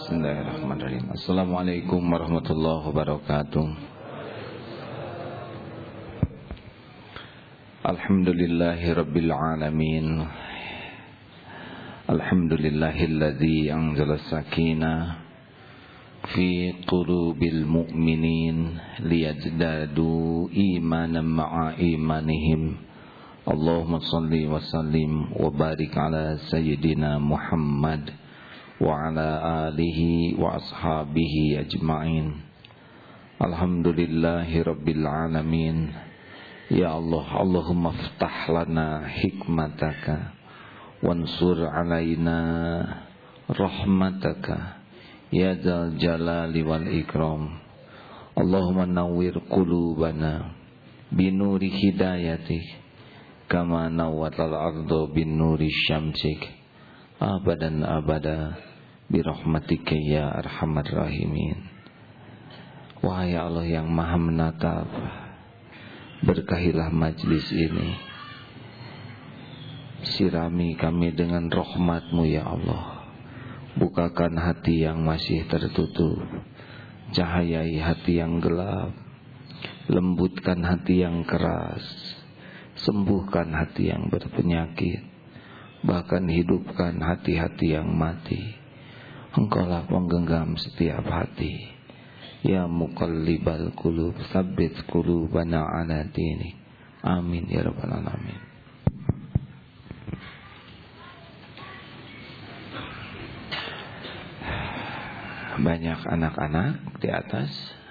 Bismillahirrahmanirrahim. Assalamualaikum warahmatullahi wabarakatuh. Alhamdulillahi rabbil alamin. Alhamdulillahilladzi anzala sakinah fi qulubil mu'minin liyazdadu imanan ma'a imanihim. Allahumma salli wa sallim wa barik ala sayyidina Muhammad wa ala alihi wa ashabihi ajma'in. Alhamdulillahi rabbil alamin. Ya Allah, Allahumma ftah lana hikmataka wansur alaina rahmataka ya dzal jalali wal ikram. Allahumma nawwir qulubana binuri hidayatik kama nawwatal ardu binuri syamsik abadan abada birahmatika ya arhamar rahimin. Wahai Allah yang maha menatap, berkahilah majlis ini, sirami kami dengan rahmat-Mu ya Allah. Bukakan hati yang masih tertutup, cahayai hati yang gelap, lembutkan hati yang keras, sembuhkan hati yang berpenyakit, bahkan hidupkan hati-hati yang mati. Engkaulah penggenggam setiap hati. Ya muqallibal qulub, tsabbit qulubana ala dinik. Amin ya rabbal alamin. Banyak anak-anak di atas.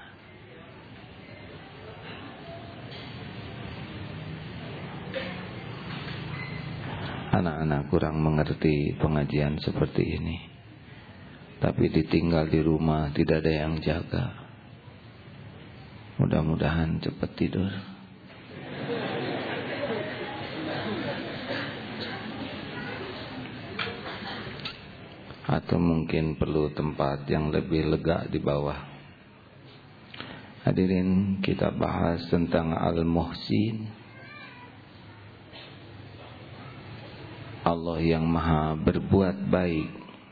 Anak-anak kurang mengerti pengajian seperti ini, tapi ditinggal di rumah tidak ada yang jaga. Mudah-mudahan cepat tidur. Atau mungkin perlu tempat yang lebih lega di bawah. Hadirin, kita bahas tentang Al-Muhsin, Allah yang maha berbuat baik.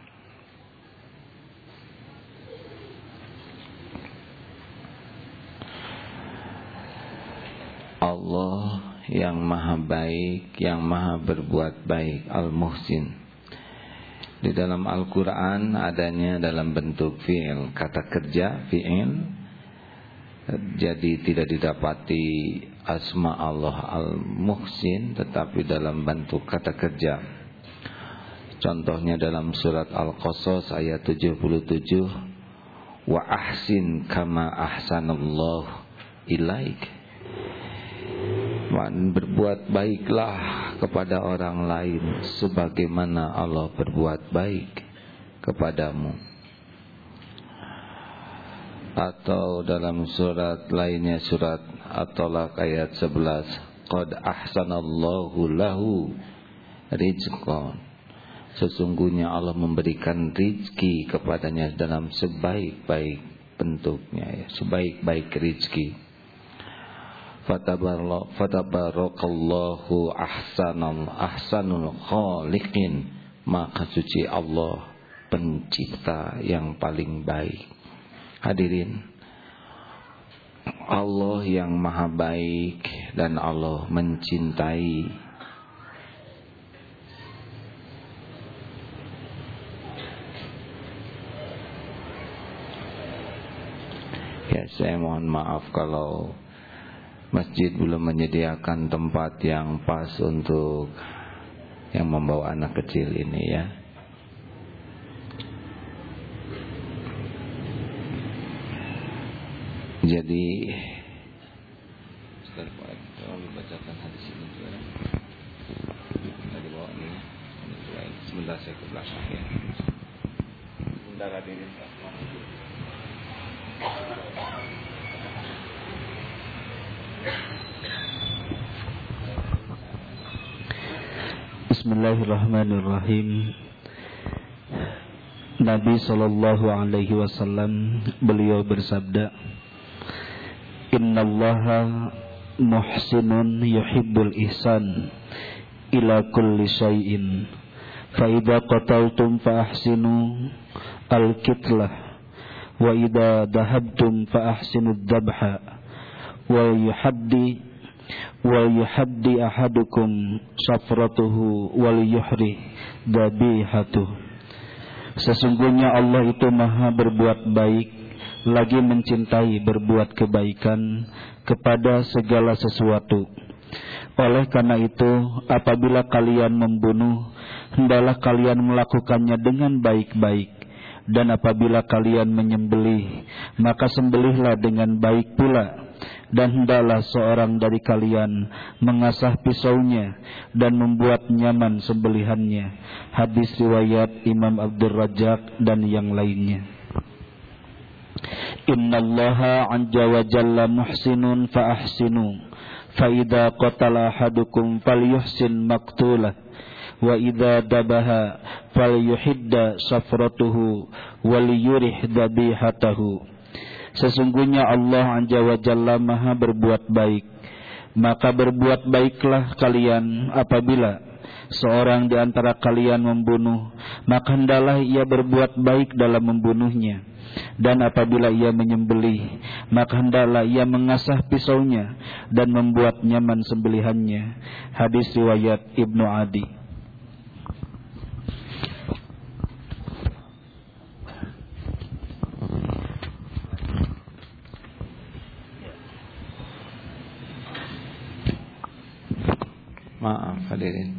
Allah yang maha baik, yang maha berbuat baik, Al-Muhsin. Di dalam Al-Quran adanya dalam bentuk fi'il, kata kerja, fi'il. Jadi tidak didapati asma Allah Al-Muhsin, tetapi dalam bentuk kata kerja. Contohnya dalam surat Al-Qasas ayat 77, wa ahsin kama ahsanallahu ilaik. Berbuat baiklah kepada orang lain sebagaimana Allah berbuat baik kepadamu. Atau dalam surat lainnya, surat At-Talaq ayat 11, qad ahsanallahu lahu rizqan. Sesungguhnya Allah memberikan rizki kepadanya dalam sebaik-baik bentuknya, ya, sebaik-baik rizki. Fatabarakallahu ahsanul khaliqin. Maka suci Allah, pencipta yang paling baik. Hadirin, Allah yang maha baik dan Allah mencintai. Ya, saya mohon maaf kalau masjid belum menyediakan tempat yang pas untuk yang membawa anak kecil ini, ya. Jadi tolong bacakan hadis ini juga. Tadi bawa ini sebentar saya ke belakang, ya. Sebentar hadirin. Bismillahirrahmanirrahim. Nabi sallallahu alaihi wasallam beliau bersabda, innallaha muhsinun yuhibbul ihsan ila kulli syai'in fa idza qataltum fa ahsinu al-qitlah wa idza dahabtum fa ahsinu ad-dabha wa yuhaddi ahadukum safratuhu wal yuhri dhabihatuh. Sesungguhnya Allah itu maha berbuat baik, lagi mencintai berbuat kebaikan kepada segala sesuatu. Oleh karena itu, apabila kalian membunuh, hendaklah kalian melakukannya dengan baik-baik. Dan apabila kalian menyembelih, maka sembelihlah dengan baik pula. Dan hendaklah seorang dari kalian mengasah pisaunya dan membuat nyaman sembelihannya. Hadis riwayat Imam Abdul Razzaq dan yang lainnya. Innallaha 'azza wa jalla muhsinun fa ahsinu, fa idza qatala ahadukum falyuhsin maqtulah, wa idza dabaha falyuhidda safratuhu waliyurih dhabihatahu. Sesungguhnya Allah Azza wa Jalla maha berbuat baik, maka berbuat baiklah kalian. Apabila seorang di antara kalian membunuh, maka hendaklah ia berbuat baik dalam membunuhnya. Dan apabila ia menyembelih, maka hendaklah ia mengasah pisaunya dan membuat nyaman sembelihannya. Hadis riwayat Ibnu Adi. Maaf hadirin.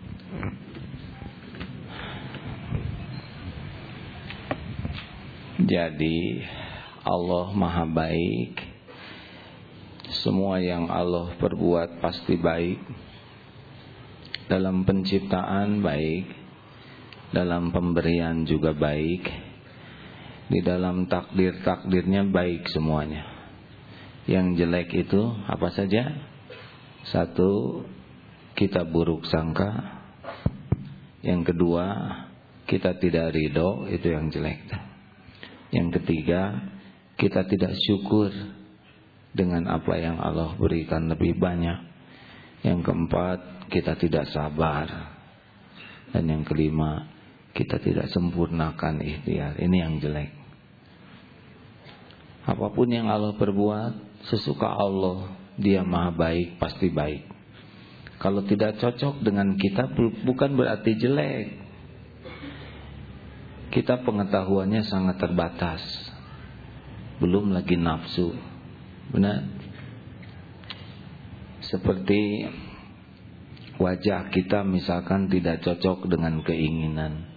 Jadi Allah maha baik. Semua yang Allah perbuat pasti baik. Dalam penciptaan baik, dalam pemberian juga baik, di dalam takdir-takdirnya baik semuanya. Yang jelek itu apa saja? Satu, kita buruk sangka. Yang kedua, kita tidak ridho, itu yang jelek. Yang ketiga, kita tidak syukur dengan apa yang Allah berikan lebih banyak. Yang keempat, kita tidak sabar. Dan yang kelima, kita tidak sempurnakan ikhtiar. Ini yang jelek. Apapun yang Allah perbuat, sesuka Allah, Dia maha baik, pasti baik. Kalau tidak cocok dengan kita, bukan berarti jelek. Kita pengetahuannya sangat terbatas. Belum lagi nafsu. Benar? Seperti wajah kita misalkan tidak cocok dengan keinginan.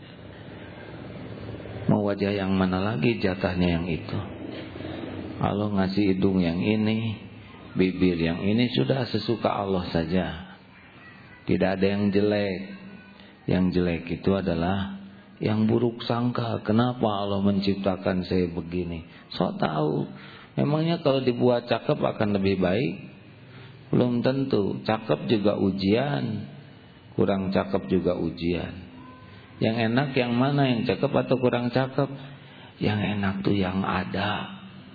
Mau wajah yang mana lagi, jatahnya yang itu. Allah ngasih hidung yang ini, bibir yang ini, sudah sesuka Allah saja. Tidak ada yang jelek. Yang jelek itu adalah yang buruk sangka. Kenapa Allah menciptakan saya begini? So tahu. Memangnya kalau dibuat cakep akan lebih baik? Belum tentu. Cakep juga ujian, kurang cakep juga ujian. Yang enak yang mana? Yang cakep atau kurang cakep? Yang enak tuh yang ada.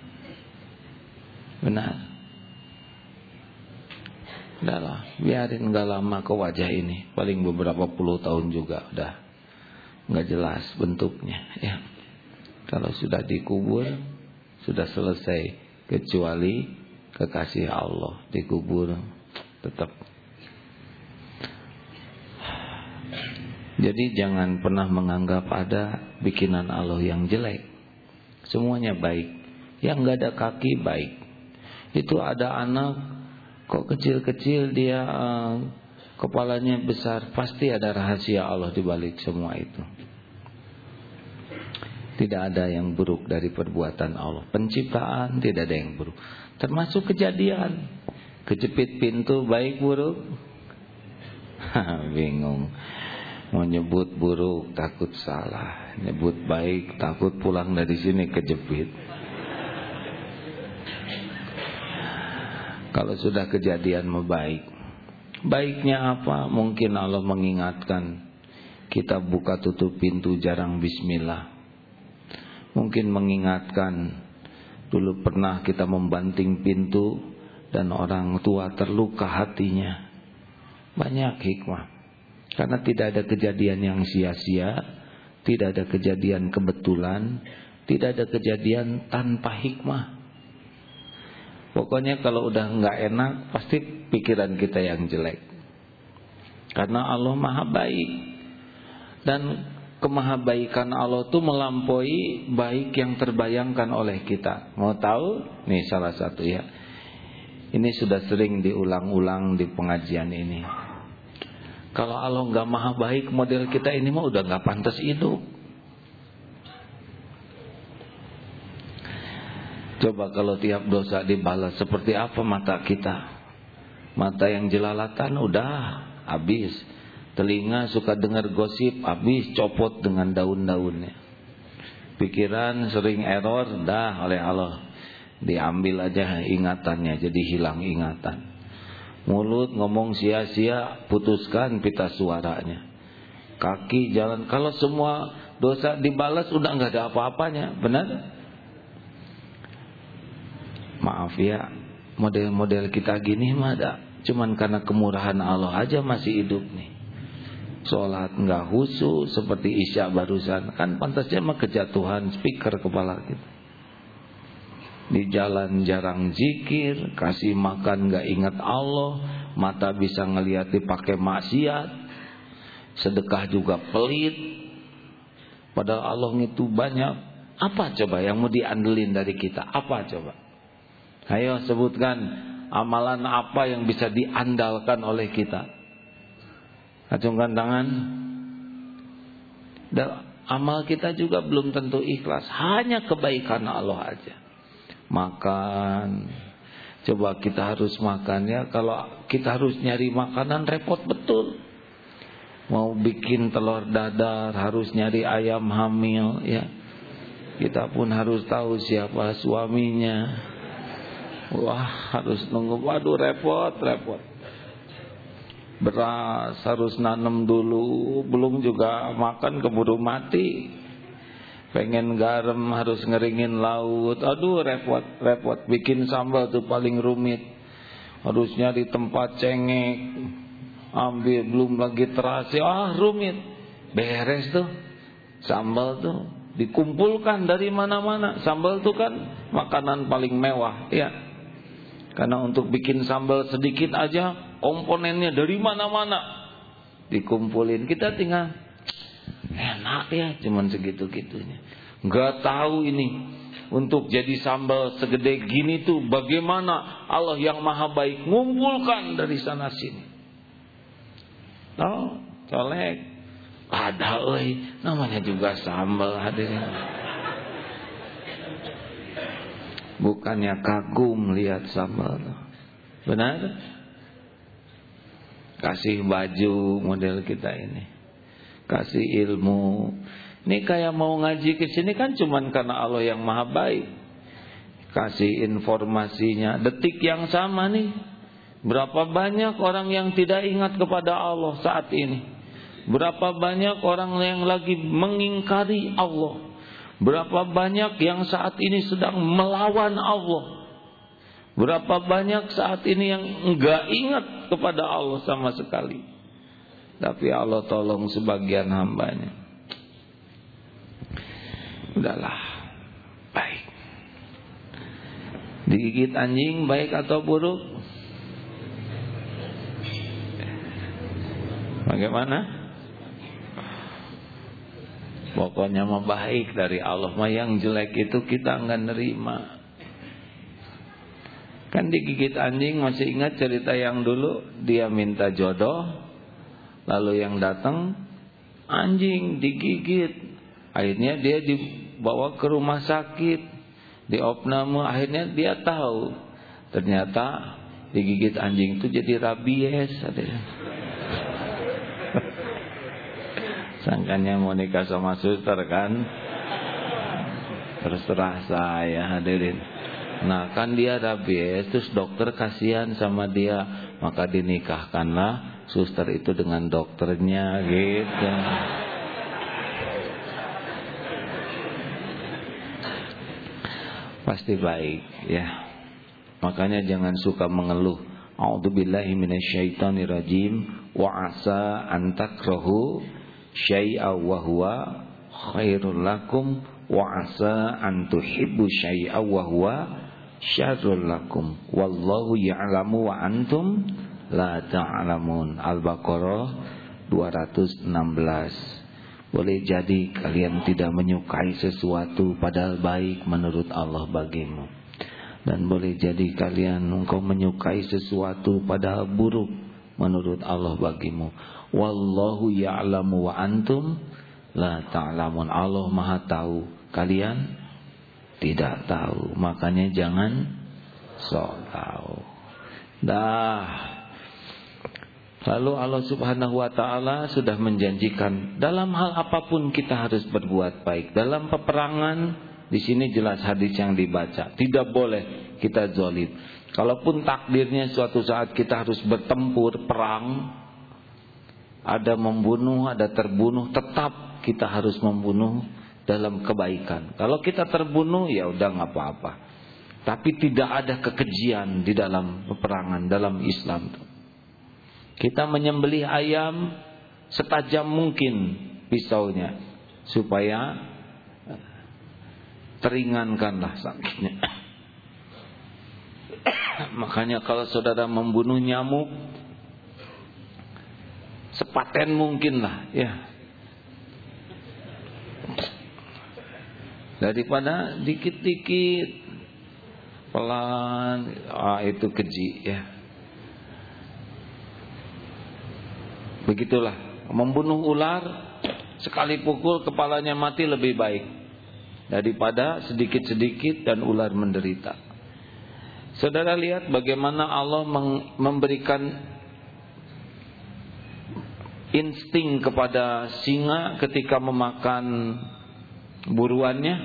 Benar. Udahlah, biarin, gak lama ke wajah ini. Paling beberapa puluh tahun juga udah gak jelas bentuknya ya. Kalau sudah dikubur, sudah selesai. Kecuali kekasih Allah dikubur tetap. Jadi jangan pernah menganggap ada bikinan Allah yang jelek. Semuanya baik. Yang gak ada kaki baik. Itu ada anak kok kecil-kecil dia kepalanya besar, pasti ada rahasia Allah di balik semua itu. Tidak ada yang buruk dari perbuatan Allah. Penciptaan tidak ada yang buruk. Termasuk kejadian. Kejepit pintu baik buruk? Bingung. Mau nyebut buruk takut salah, nyebut baik takut pulang dari sini kejepit. Kalau sudah kejadian baik. Baiknya apa? Mungkin Allah mengingatkan kita buka tutup pintu jarang bismillah. Mungkin mengingatkan dulu pernah kita membanting pintu dan orang tua terluka hatinya. Banyak hikmah. Karena tidak ada kejadian yang sia-sia, tidak ada kejadian kebetulan, tidak ada kejadian tanpa hikmah. Pokoknya kalau udah nggak enak, pasti pikiran kita yang jelek. Karena Allah maha baik. Dan kemahabaikan Allah itu melampaui baik yang terbayangkan oleh kita. Mau tahu? Nih salah satu ya. Ini sudah sering diulang-ulang di pengajian ini. Kalau Allah nggak maha baik, model kita ini mah udah nggak pantas hidup. Coba kalau tiap dosa dibalas, seperti apa mata kita? Mata yang jelalatan udah habis. Telinga suka dengar gosip, habis copot dengan daun-daunnya. Pikiran sering error, dah oleh Allah diambil aja ingatannya, jadi hilang ingatan. Mulut ngomong sia-sia, putuskan pita suaranya. Kaki jalan, kalau semua dosa dibalas udah nggak ada apa-apanya, benar? Maaf ya, model-model kita gini mah ada. Cuman karena kemurahan Allah aja masih hidup nih. Sholat nggak khusyuk seperti Isya barusan, kan pantasnya mah kejatuhan speaker kepala kita. Di jalan jarang zikir, kasih makan nggak ingat Allah, mata bisa ngelihat dipakai maksiat, sedekah juga pelit. Padahal Allah itu banyak. Apa coba yang mau diandelin dari kita? Apa coba? Ayo sebutkan amalan apa yang bisa diandalkan oleh kita. Acungkan tangan. Dan amal kita juga belum tentu ikhlas. Hanya kebaikan Allah aja. Makan. Coba kita harus makan ya. Kalau kita harus nyari makanan repot betul. Mau bikin telur dadar harus nyari ayam hamil ya. Kita pun harus tahu siapa suaminya. Wah harus nunggu. Waduh repot. Beras harus nanam dulu, belum juga makan keburu mati. Pengen garam harus ngeringin laut. Aduh repot. Bikin sambal tuh paling rumit. Harus nyari tempat cengek. Ambil belum lagi terasi. Rumit. Beres tuh. Sambal tuh dikumpulkan dari mana-mana. Sambal tuh kan makanan paling mewah, ya. Karena untuk bikin sambal sedikit aja komponennya dari mana-mana dikumpulin. Kita tinggal enak ya, cuman segitu-gitunya. Enggak tahu ini untuk jadi sambal segede gini tuh bagaimana Allah yang maha baik ngumpulkan dari sana sini. Tahu, colek ada namanya juga sambal hadirin. Bukannya kagum lihat sambal. Benar? Kasih baju model kita ini. Kasih ilmu. Ini kayak mau ngaji ke sini kan cuman karena Allah yang maha baik. Kasih informasinya detik yang sama nih. Berapa banyak orang yang tidak ingat kepada Allah saat ini. Berapa banyak orang yang lagi mengingkari Allah. Berapa banyak yang saat ini sedang melawan Allah. Berapa banyak saat ini yang enggak ingat kepada Allah sama sekali. Tapi Allah tolong sebagian hambanya. Udahlah, baik. Digigit anjing baik atau buruk? Bagaimana? Pokoknya mah baik dari Allah. Mah yang jelek itu kita enggak nerima. Kan digigit anjing, masih ingat cerita yang dulu? Dia minta jodoh, lalu yang datang anjing digigit. Akhirnya dia dibawa ke rumah sakit, diopname. Akhirnya dia tahu ternyata digigit anjing itu jadi rabies. Sangkanya mau nikah sama suster kan. Terserah saya hadirin. Nah kan dia rabies, terus dokter kasihan sama dia, maka dinikahkanlah suster itu dengan dokternya gitu. Pasti baik ya. Makanya jangan suka mengeluh. A'udzubillahi minasyaitonirrajim. Wa asa an takrahu syai'an wa huwa khairul lakum wa asa an tuhibbu syai'an wa huwa syarrul lakum wallahu ya'lamu wa antum la ta'lamun. Al-Baqarah 216. Boleh jadi kalian tidak menyukai sesuatu padahal baik menurut Allah bagimu, dan boleh jadi engkau menyukai sesuatu padahal buruk menurut Allah bagimu. Wallahu ya'lamu wa antum la ta'lamun. Allah Maha tahu, kalian tidak tahu. Makanya jangan sok tahu. Lalu Allah Subhanahu wa taala sudah menjanjikan dalam hal apapun kita harus berbuat baik. Dalam peperangan, di sini jelas hadis yang dibaca, tidak boleh kita zalim. Kalaupun takdirnya suatu saat kita harus bertempur perang, ada membunuh, ada terbunuh, tetap kita harus membunuh dalam kebaikan. Kalau kita terbunuh ya udah nggak apa-apa. Tapi tidak ada kekejian di dalam peperangan dalam Islam. Kita menyembelih ayam setajam mungkin pisaunya supaya teringankanlah sakitnya. Makanya kalau saudara membunuh nyamuk, sepaten mungkinlah ya, daripada dikit-dikit pelan, itu keji ya. Begitulah, membunuh ular sekali pukul kepalanya mati lebih baik daripada sedikit-sedikit dan ular menderita. Saudara lihat bagaimana Allah memberikan insting kepada singa ketika memakan buruannya.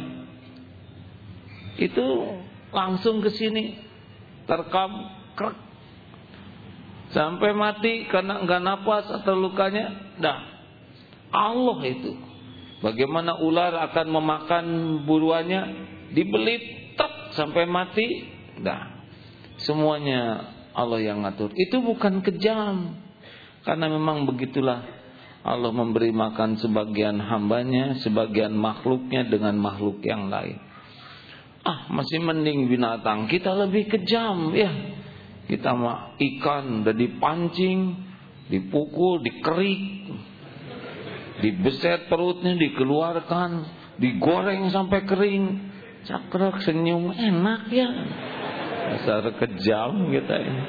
Itu langsung ke sini, terkam, krek, sampai mati karena enggak napas atau lukanya. Allah itu. Bagaimana ular akan memakan buruannya, dibelit, tek, sampai mati. Semuanya Allah yang ngatur. Itu bukan kejam, karena memang begitulah Allah memberi makan sebagian hambanya, sebagian makhluknya dengan makhluk yang lain. Masih mending binatang, kita lebih kejam ya. Kita mah ikan udah dipancing, dipukul, dikerik, dibeset perutnya, dikeluarkan, digoreng sampai kering, cakrek, senyum, enak ya. Dasar kejam kita ini.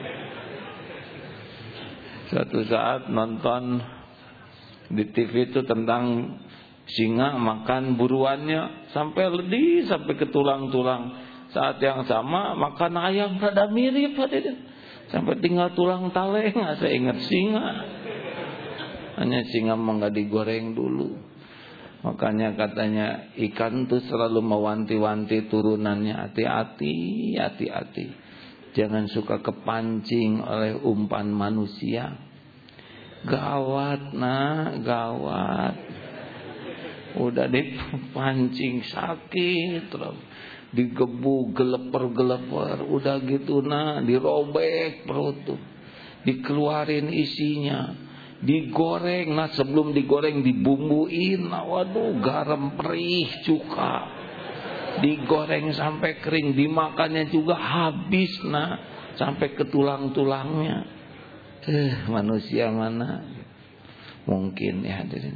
Suatu saat nonton di TV itu tentang singa makan buruannya sampai ledi, sampai ke tulang-tulang. Saat yang sama makan ayam rada mirip, sampai tinggal tulang taleng. Saya ingat singa. Hanya singa mah nggak digoreng dulu. Makanya katanya ikan tuh selalu mewanti-wanti turunannya, hati-hati, hati-hati. Jangan suka kepancing oleh umpan manusia. Gawat gawat. Udah dipancing sakit, digebu, geleper-geleper, udah gitu dirobek perut tuh, dikeluarin isinya, digoreng. Sebelum digoreng dibumbuin, waduh, garam, perih, cuka, digoreng sampai kering, dimakannya juga habis sampai ke tulang-tulangnya. Manusia mana mungkin ya hadirin.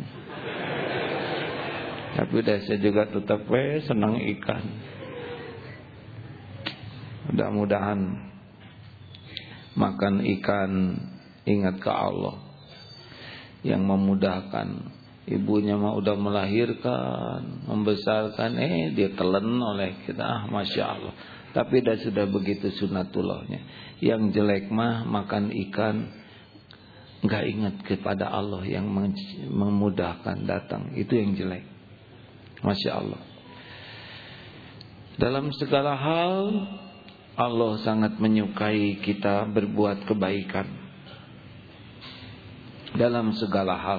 Tapi udah saya juga tetap senang ikan. Mudah-mudahan makan ikan ingat ke Allah yang memudahkan. Ibunya mah udah melahirkan, membesarkan, dia telan oleh kita, Masya Allah. Tapi sudah begitu sunatullahnya. Yang jelek mah makan ikan enggak ingat kepada Allah yang memudahkan datang. Itu yang jelek. Masya Allah. Dalam segala hal Allah sangat menyukai kita berbuat kebaikan. Dalam segala hal.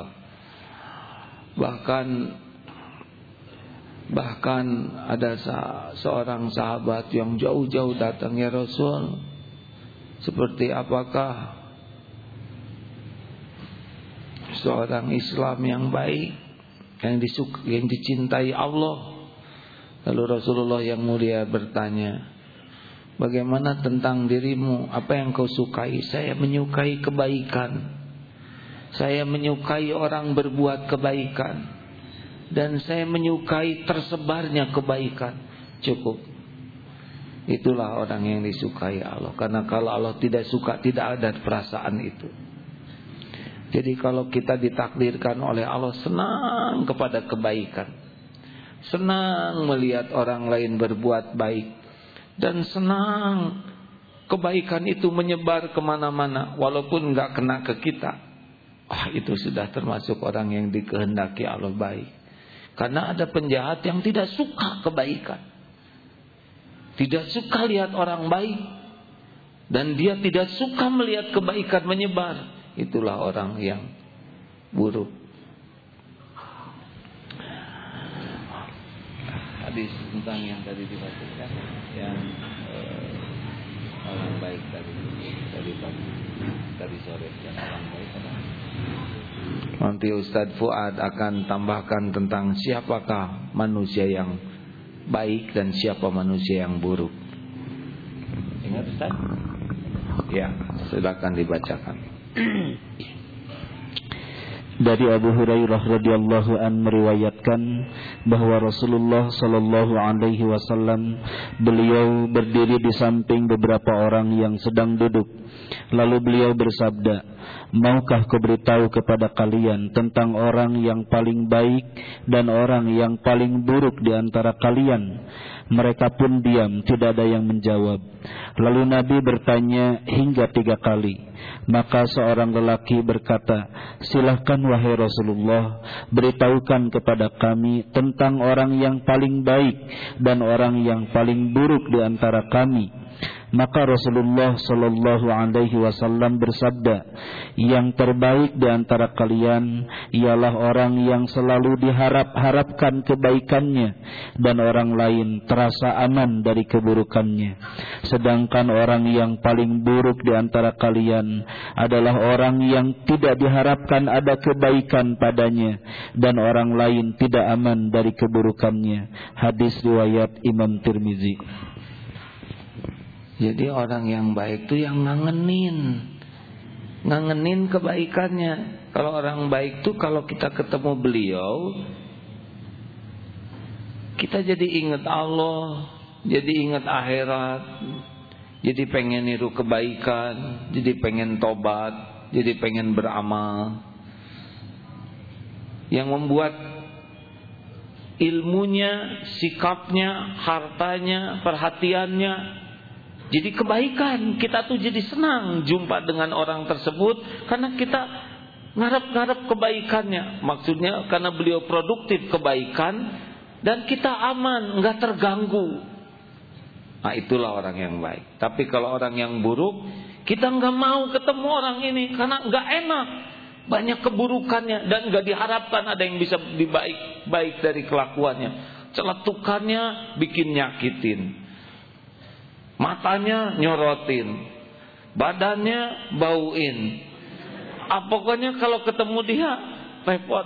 Bahkan ada seorang sahabat yang jauh-jauh datang, ya Rasul, Seperti apakah seorang Islam yang baik, yang dicintai Allah? Lalu Rasulullah yang mulia bertanya, bagaimana tentang dirimu? Apa yang kau sukai? Saya menyukai kebaikan. Saya menyukai orang berbuat kebaikan. Dan saya menyukai tersebarnya kebaikan. Cukup. Itulah orang yang disukai Allah. Karena kalau Allah tidak suka, tidak ada perasaan itu. Jadi kalau kita ditakdirkan oleh Allah senang kepada kebaikan, senang melihat orang lain berbuat baik, dan senang kebaikan itu menyebar kemana-mana walaupun gak kena ke kita, itu sudah termasuk orang yang dikehendaki Allah baik. Karena ada penjahat yang tidak suka kebaikan, tidak suka lihat orang baik, dan dia tidak suka melihat kebaikan menyebar. Itulah orang yang buruk. Hadis tentang yang tadi dibacakan, yang orang baik tadi sore, yang orang baik adalah. Nanti Ustadz Fuad akan tambahkan tentang siapakah manusia yang baik dan siapa manusia yang buruk. Ingat Ustadz? Ya, silakan dibacakan. Dari Abu Hurairah radhiyallahu an meriwayatkan bahwa Rasulullah sallallahu alaihi wasallam beliau berdiri di samping beberapa orang yang sedang duduk. Lalu beliau bersabda, "Maukah ku beritahu kepada kalian tentang orang yang paling baik dan orang yang paling buruk di antara kalian?" Mereka pun diam, tidak ada yang menjawab. Lalu Nabi bertanya hingga 3 kali. Maka seorang lelaki berkata, "Silahkan wahai Rasulullah, beritahukan kepada kami tentang orang yang paling baik dan orang yang paling buruk di antara kami." Maka Rasulullah sallallahu alaihi wasallam bersabda, "Yang terbaik di antara kalian ialah orang yang selalu diharap-harapkan kebaikannya dan orang lain terasa aman dari keburukannya. Sedangkan orang yang paling buruk di antara kalian adalah orang yang tidak diharapkan ada kebaikan padanya dan orang lain tidak aman dari keburukannya." Hadis riwayat Imam Tirmizi. Jadi orang yang baik itu yang ngangenin kebaikannya. Kalau orang baik itu kalau kita ketemu beliau, kita jadi ingat Allah, jadi ingat akhirat, jadi pengen niru kebaikan, jadi pengen tobat, jadi pengen beramal. Yang membuat ilmunya, sikapnya, hartanya, perhatiannya jadi kebaikan. Kita tuh jadi senang jumpa dengan orang tersebut karena kita ngarep-ngarep kebaikannya. Maksudnya karena beliau produktif kebaikan dan kita aman, enggak terganggu. Nah, itulah orang yang baik. Tapi kalau orang yang buruk, kita enggak mau ketemu orang ini karena enggak enak. Banyak keburukannya dan enggak diharapkan ada yang bisa baik dari kelakuannya. Celetukannya bikin nyakitin. Matanya nyorotin, badannya bauin. Pokoknya kalau ketemu dia repot.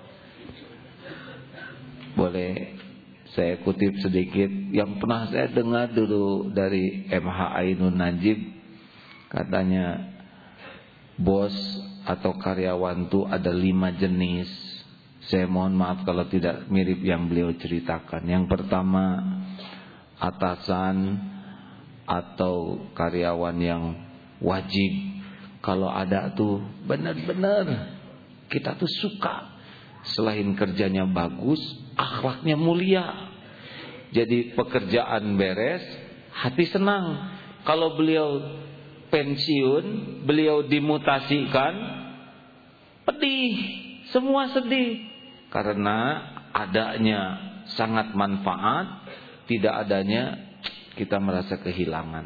Boleh saya kutip sedikit yang pernah saya dengar dulu dari MH Ainun Najib. Katanya bos atau karyawan itu ada 5 jenis. Saya mohon maaf kalau tidak mirip yang beliau ceritakan. Yang pertama, atasan atau karyawan yang wajib. Kalau ada tuh benar-benar kita tuh suka. Selain kerjanya bagus, akhlaknya mulia. Jadi pekerjaan beres, hati senang. Kalau beliau pensiun, beliau dimutasikan, pedih, semua sedih. Karena adanya sangat manfaat, tidak adanya kita merasa kehilangan.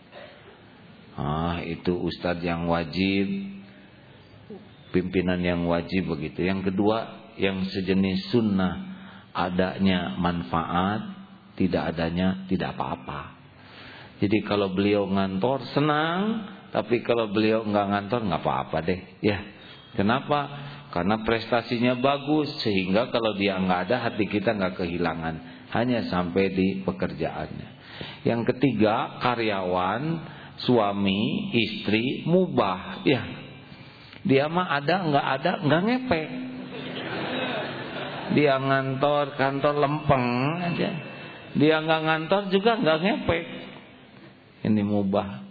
Itu ustadz yang wajib, pimpinan yang wajib begitu. Yang kedua, yang sejenis sunnah, adanya manfaat, tidak adanya tidak apa-apa. Jadi kalau beliau ngantor senang, Tapi kalau beliau nggak ngantor, nggak apa-apa deh. Ya, kenapa? Karena prestasinya bagus, sehingga kalau dia nggak ada, hati kita nggak kehilangan, hanya sampai di pekerjaannya. Yang ketiga, karyawan, suami, istri, mubah. Ya, dia mah ada, nggak ngepek. Dia ngantor, kantor lempeng aja. Dia nggak ngantor juga nggak ngepek. Ini mubah.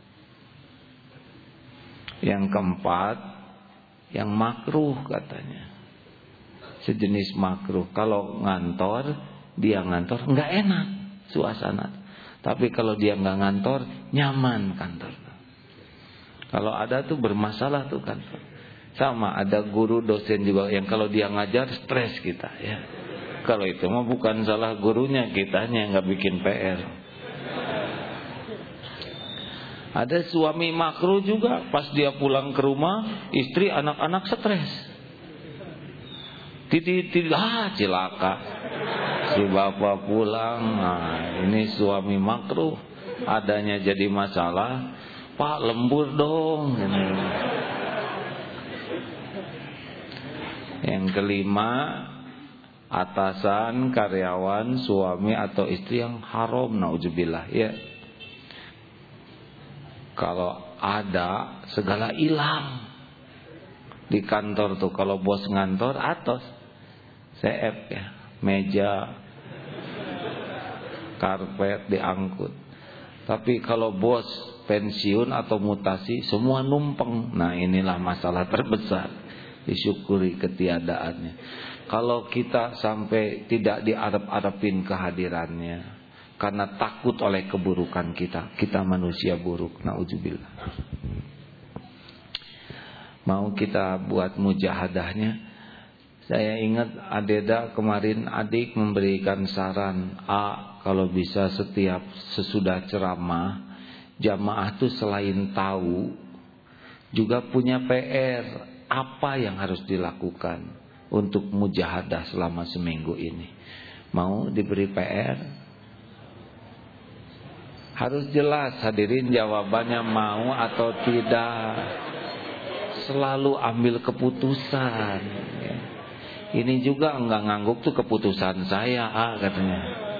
Yang keempat, yang makruh katanya. Sejenis makruh. Kalau ngantor, dia ngantor nggak enak suasana. Tapi kalau dia nggak ngantor, nyaman kantor. Kalau ada tuh bermasalah tuh kantor. Sama ada guru dosen juga yang kalau dia ngajar stres kita ya. Kalau itu mah bukan salah gurunya, kitanya yang nggak bikin PR. Ada suami makruh juga, pas dia pulang ke rumah, istri anak-anak stres. Cilaka. Si bapak pulang, nah ini suami makruh, adanya jadi masalah. Pak lembur dong. Yang kelima, atasan, karyawan, suami atau istri yang haram, naudzubillah ya. Kalau ada segala hilang di kantor tuh. Kalau bos ngantor atos CF ya, meja, karpet diangkut. Tapi kalau bos pensiun atau mutasi, semua numpeng. Nah inilah masalah terbesar. Disyukuri ketiadaannya. Kalau kita sampai tidak diarep-arepin kehadirannya karena takut oleh keburukan kita manusia buruk, naudzubillah. Mau kita buat mujahadahnya. Saya ingat Adeda kemarin, adik memberikan saran, kalau bisa setiap sesudah ceramah, jamaah tuh selain tahu juga punya PR. Apa yang harus dilakukan untuk mujahadah selama seminggu ini? Mau diberi PR? Harus jelas hadirin jawabannya, mau atau tidak. Selalu ambil keputusan. Ini juga enggak ngangguk tuh keputusan saya, katanya.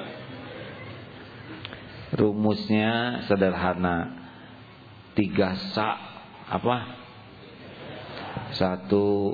Rumusnya sederhana. 3 sa. Apa? 1,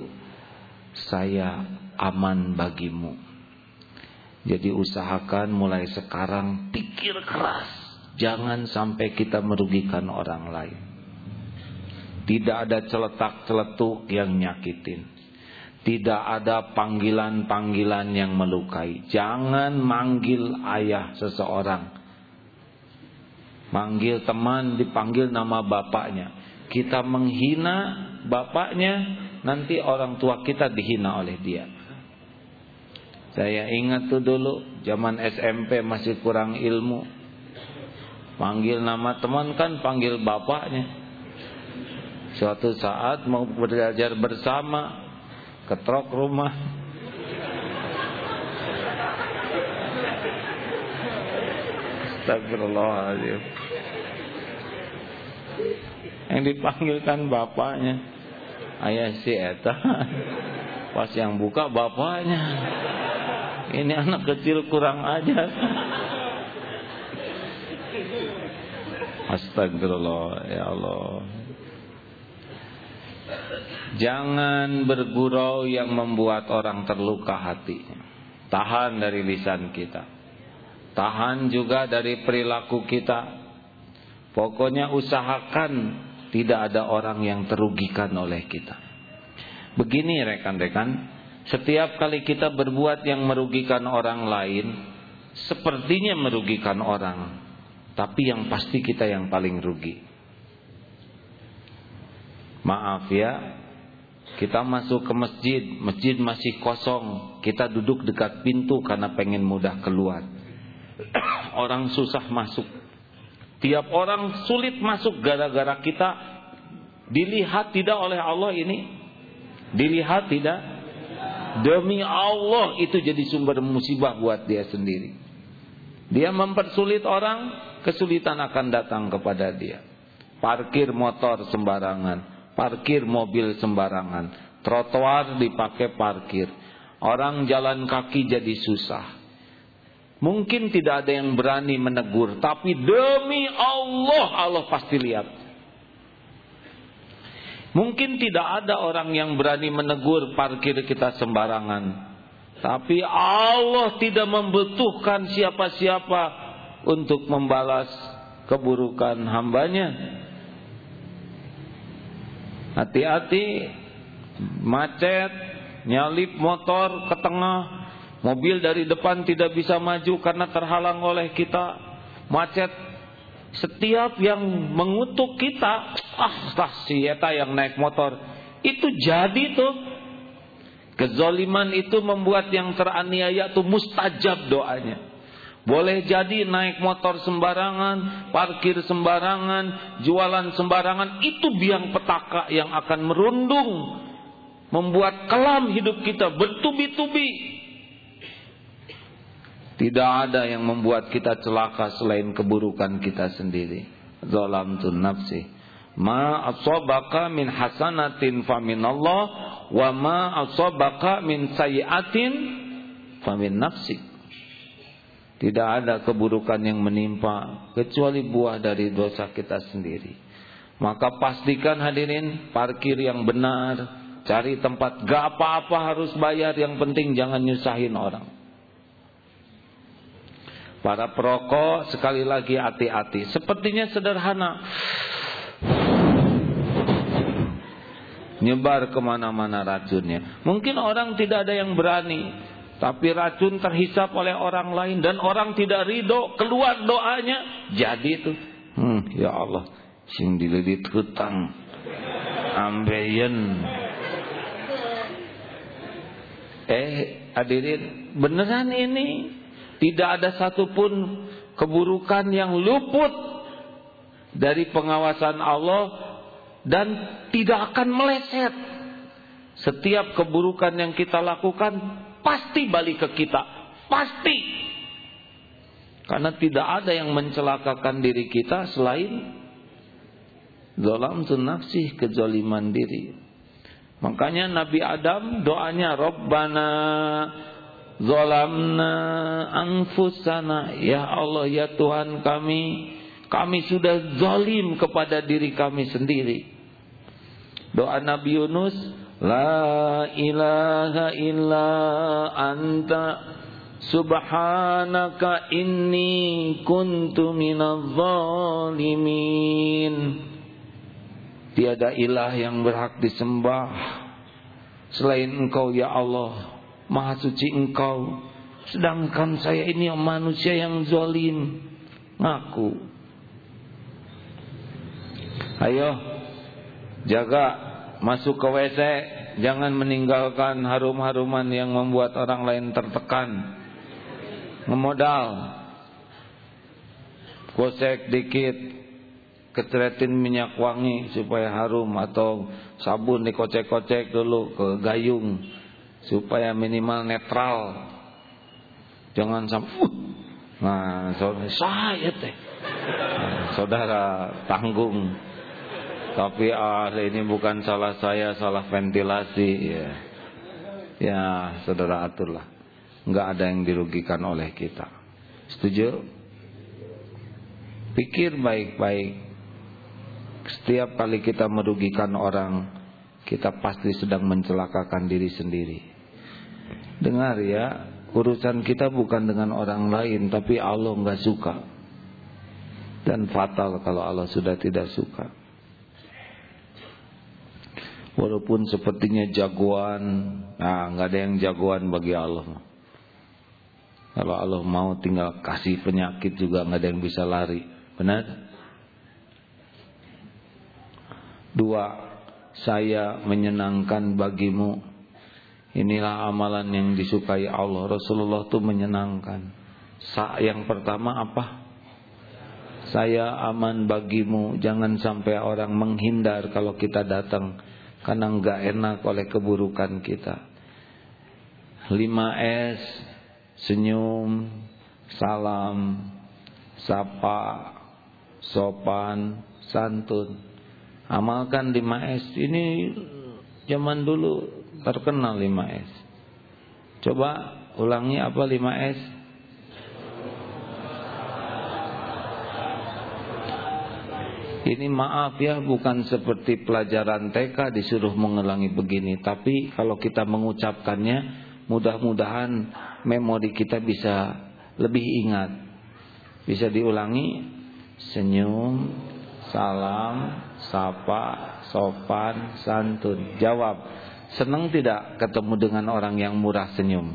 saya aman bagimu. Jadi usahakan mulai sekarang pikir keras. Jangan sampai kita merugikan orang lain. Tidak ada celetak-celetuk yang nyakitin. Tidak ada panggilan-panggilan yang melukai. Jangan manggil ayah seseorang. Manggil teman dipanggil nama bapaknya. Kita menghina bapaknya, nanti orang tua kita dihina oleh dia. Saya ingat tuh dulu zaman SMP masih kurang ilmu. Panggil nama teman kan panggil bapaknya. Suatu saat mau belajar bersama, ketrok rumah. Astagfirullahaladzim. Yang dipanggilkan bapaknya, ayah si eta. Pas yang buka bapaknya. Ini anak kecil kurang ajar. Astagfirullah, ya Allah. Jangan bergurau yang membuat orang terluka hatinya. Tahan dari lisan kita. Tahan juga dari perilaku kita. Pokoknya usahakan tidak ada orang yang terugikan oleh kita. Begini rekan-rekan, setiap kali kita berbuat yang merugikan orang lain, sepertinya merugikan orang, tapi yang pasti kita yang paling rugi. Maaf ya, kita masuk ke masjid, masjid masih kosong, kita duduk dekat pintu karena pengen mudah keluar. Orang susah masuk. Tiap orang sulit masuk gara-gara kita dilihat tidak oleh Allah ini. Dilihat tidak? Demi Allah itu jadi sumber musibah buat dia sendiri. Dia mempersulit orang, kesulitan akan datang kepada dia. parkir motor sembarangan, parkir mobil sembarangan, trotoar dipakai parkir, orang jalan kaki jadi susah. Mungkin tidak ada yang berani menegur, tapi demi Allah, Allah pasti lihat. Mungkin tidak ada orang yang berani menegur parkir kita sembarangan, tapi Allah tidak membutuhkan siapa-siapa untuk membalas keburukan hambanya. Hati-hati, macet, nyalip motor ke tengah, mobil dari depan tidak bisa maju karena terhalang oleh kita, macet. Setiap yang mengutuk kita, si eta yang naik motor, itu jadi tuh. Kezaliman itu membuat yang teraniaya tuh mustajab doanya. Boleh jadi naik motor sembarangan, parkir sembarangan, jualan sembarangan, itu biang petaka yang akan merundung, membuat kelam hidup kita bertubi-tubi. Tidak ada yang membuat kita celaka selain keburukan kita sendiri. Zalamtu nafsi. Ma asabaka min hasanatin faminallah, wa ma asabaka min sayyi'atin famin nafsik. Tidak ada keburukan yang menimpa kecuali buah dari dosa kita sendiri. Maka pastikan hadirin, parkir yang benar, cari tempat, gak apa-apa harus bayar, yang penting jangan nyusahin orang. Para perokok sekali lagi hati-hati. Sepertinya sederhana, nyebar kemana-mana racunnya. Mungkin orang tidak ada yang berani, tapi racun terhisap oleh orang lain dan orang tidak ridho, keluar doanya, jadi itu. Ya Allah, sing diledit hutang ambeien. Hadirin, beneran ini. Tidak ada satupun keburukan yang luput dari pengawasan Allah dan tidak akan meleset. Setiap keburukan yang kita lakukan pasti balik ke kita, pasti. Karena tidak ada yang mencelakakan diri kita selain zalamtu nafsi, kezaliman diri. Makanya Nabi Adam doanya Rabbana zalamna anfusana, ya Allah, ya Tuhan kami sudah zalim kepada diri kami sendiri. Doa Nabi Yunus, la ilaha illa anta subhanaka inni kuntu minadh zalimin. Tiada ilah yang berhak disembah selain Engkau, ya Allah, Maha suci Engkau, sedangkan saya ini manusia yang zalim. Ngaku. Ayo, jaga masuk ke WC, jangan meninggalkan harum-haruman yang membuat orang lain tertekan. Ngemodal, gosek dikit, keceretin minyak wangi supaya harum, atau sabun dikocek-kocek dulu ke gayung supaya minimal netral. Jangan sampai nah, saya teh saudara tanggung, tapi ini bukan salah saya, salah ventilasi. Ya saudara aturlah, nggak ada yang dirugikan oleh kita. Setuju? Pikir baik-baik. Setiap kali kita merugikan orang, kita pasti sedang mencelakakan diri sendiri. Dengar ya, urusan kita bukan dengan orang lain, tapi Allah enggak suka. Dan fatal kalau Allah sudah tidak suka. Walaupun sepertinya jagoan, enggak ada yang jagoan bagi Allah. Kalau Allah mau tinggal kasih penyakit juga enggak ada yang bisa lari. Benar? 2, saya menyenangkan bagimu. Inilah amalan yang disukai Allah. Rasulullah itu menyenangkan. Yang pertama apa? Saya aman bagimu. Jangan sampai orang menghindar kalau kita datang, karena enggak enak oleh keburukan kita. 5S, senyum, salam, sapa, sopan, santun. Amalkan 5S. Ini zaman dulu terkenal 5S. Coba ulangi apa 5S? Ini maaf ya, bukan seperti pelajaran TK disuruh mengulangi begini. Tapi kalau kita mengucapkannya, mudah-mudahan memori kita bisa lebih ingat. Bisa diulangi. Senyum, salam, sapa, sopan, santun. Jawab, senang tidak ketemu dengan orang yang murah senyum?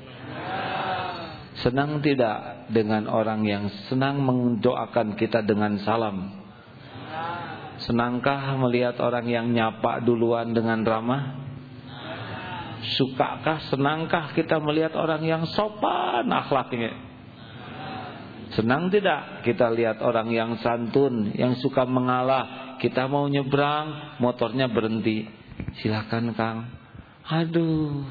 Senang tidak dengan orang yang senang mendoakan kita dengan salam? Senangkah melihat orang yang nyapa duluan dengan ramah? Sukakah, senangkah kita melihat orang yang sopan akhlaknya? Senang tidak kita lihat orang yang santun, yang suka mengalah? Kita mau nyebrang, motornya berhenti. Silakan Kang. Aduh.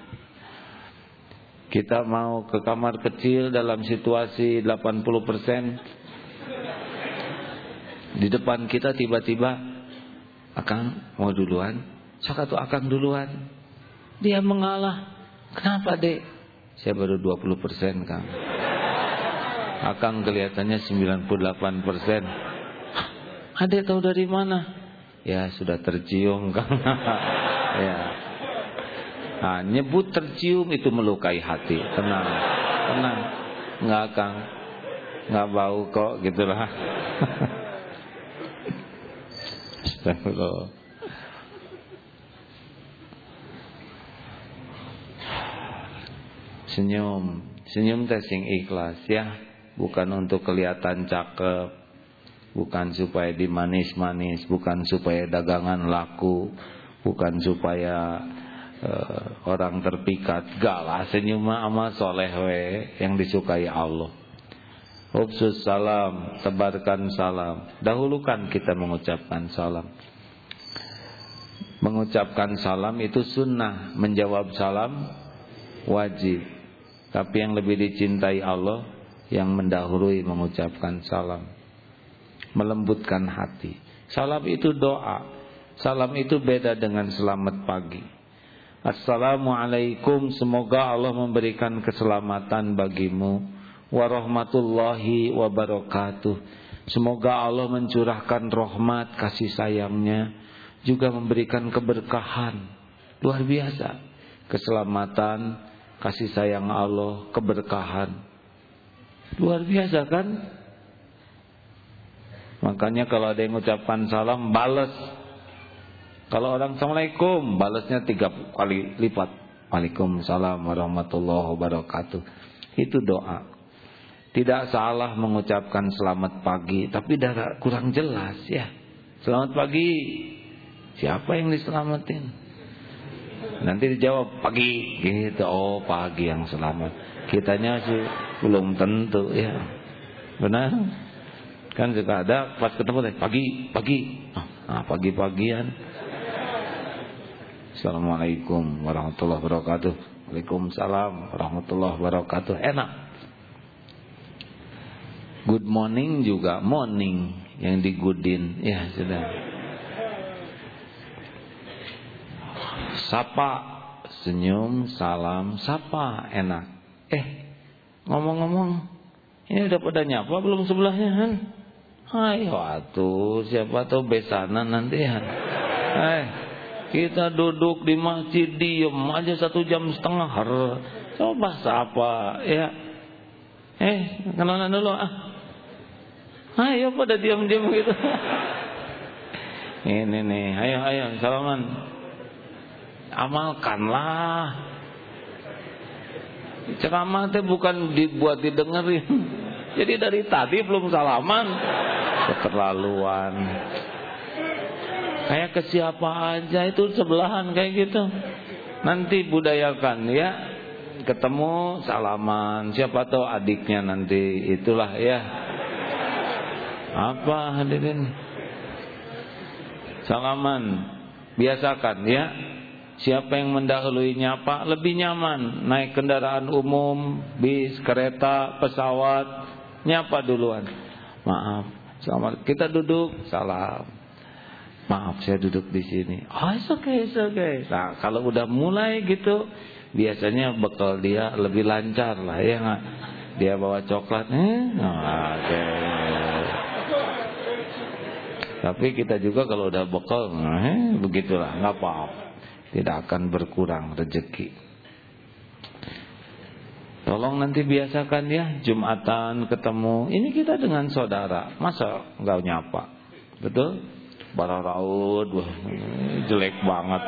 Kita mau ke kamar kecil dalam situasi 80%. Di depan kita tiba-tiba, Akang mau duluan? Sok atuh Akang duluan. Dia mengalah. Kenapa Dek? Saya baru 20% Kang. Akang kelihatannya 98%. Adek tahu dari mana? Ya sudah tercium Kang. Ya. Nah, nyebut tercium itu melukai hati. Tenang, tenang. Enggak Kang, enggak bau kok gitulah. Astagfirullah. Senyum, senyum teh sing ikhlas ya. Bukan untuk kelihatan cakep, bukan supaya dimanis-manis, bukan supaya dagangan laku, bukan supaya orang terpikat. Galah senyum amal soleh we yang disukai Allah. Hubsus salam, tebarkan salam. Dahulukan kita mengucapkan salam. Mengucapkan salam itu sunnah, menjawab salam wajib. Tapi yang lebih dicintai Allah yang mendahului mengucapkan salam, melembutkan hati. Salam itu doa. Salam itu beda dengan selamat pagi. Assalamualaikum, semoga Allah memberikan keselamatan bagimu. Warahmatullahi wabarakatuh, semoga Allah mencurahkan rahmat kasih sayangnya, juga memberikan keberkahan. Luar biasa. Keselamatan, kasih sayang Allah, keberkahan. Luar biasa kan? Makanya kalau ada yang mengucapkan salam, balas. Kalau orang Assalamualaikum, balasnya 3 kali lipat. Waalaikumsalam warahmatullahi wabarakatuh. Itu doa. Tidak salah mengucapkan selamat pagi, tapi kurang jelas ya. Selamat pagi, siapa yang diselamatin? Nanti dijawab pagi gitu. Oh, pagi yang selamat. Kitanya sih belum tentu ya. Benar? Kan juga ada pas ketemu pagi. Nah, pagi-pagian. Assalamualaikum warahmatullahi wabarakatuh. Waalaikumsalam warahmatullahi wabarakatuh. Enak. Good morning juga morning yang digudin. Ya sudah. Sapa, senyum, salam, sapa, enak. Ngomong-ngomong, ini udah pada nyapa belum sebelahnya kan? Ayo atuh, siapa tahu besanan nanti ya. Kita duduk di masjid diem aja 1,5 jam. Coba sapa ya. Kenalan dulu Ayo pada diam-diam gitu. Ini nih, ayo salaman. Amalkanlah. Ceramah teh bukan dibuat didengerin. Jadi dari tadi belum salaman. Keterlaluan. Kayak ke siapa aja itu sebelahan kayak gitu. Nanti budayakan ya. Ketemu salaman. Siapa tahu adiknya nanti. Itulah ya. Apa hadirin? Salaman. Biasakan ya. Siapa yang mendahului nyapa lebih nyaman. Naik kendaraan umum, bis, kereta, pesawat, nyapa duluan. Maaf, Selamat. Kita duduk, salam. Maaf saya duduk di sini. Oh, it's okay. Nah, kalau udah mulai gitu, biasanya bekal dia lebih lancar lah, ya nggak? Dia bawa coklat, oke. Tapi kita juga kalau udah bekal, begitulah, nggak apa-apa. Tidak akan berkurang rezeki. Tolong nanti biasakan ya, Jumatan ketemu. Ini kita dengan saudara, masa nggak nyapa, betul? Bararaud, jelek banget.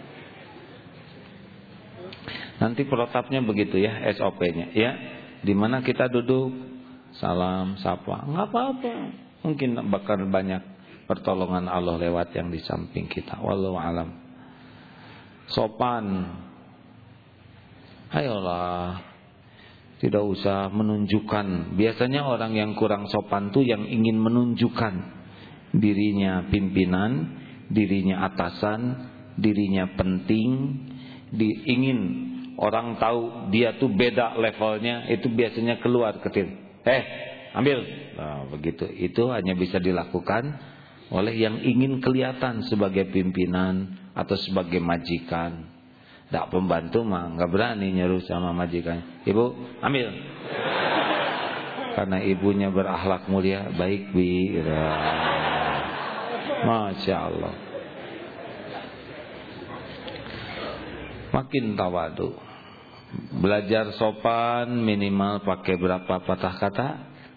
Nanti protapnya begitu ya, SOP-nya ya. Dimana kita duduk, salam, sapa, nggak apa-apa. Mungkin bakal banyak pertolongan Allah lewat yang di samping kita. Wallahu alam. Sopan. Ayolah, tidak usah menunjukkan. Biasanya orang yang kurang sopan tuh yang ingin menunjukkan dirinya pimpinan, dirinya atasan, dirinya penting, ingin orang tahu dia tuh beda levelnya. Itu biasanya keluar ketil, ambil. Nah, begitu. Itu hanya bisa dilakukan oleh yang ingin kelihatan sebagai pimpinan atau sebagai majikan. Tak pembantu mah nggak berani nyuruh sama majikan. Ibu, ambil. Karena ibunya berakhlak mulia, baik bi. Masya Allah. Makin tawadu. Belajar sopan minimal pakai berapa patah kata?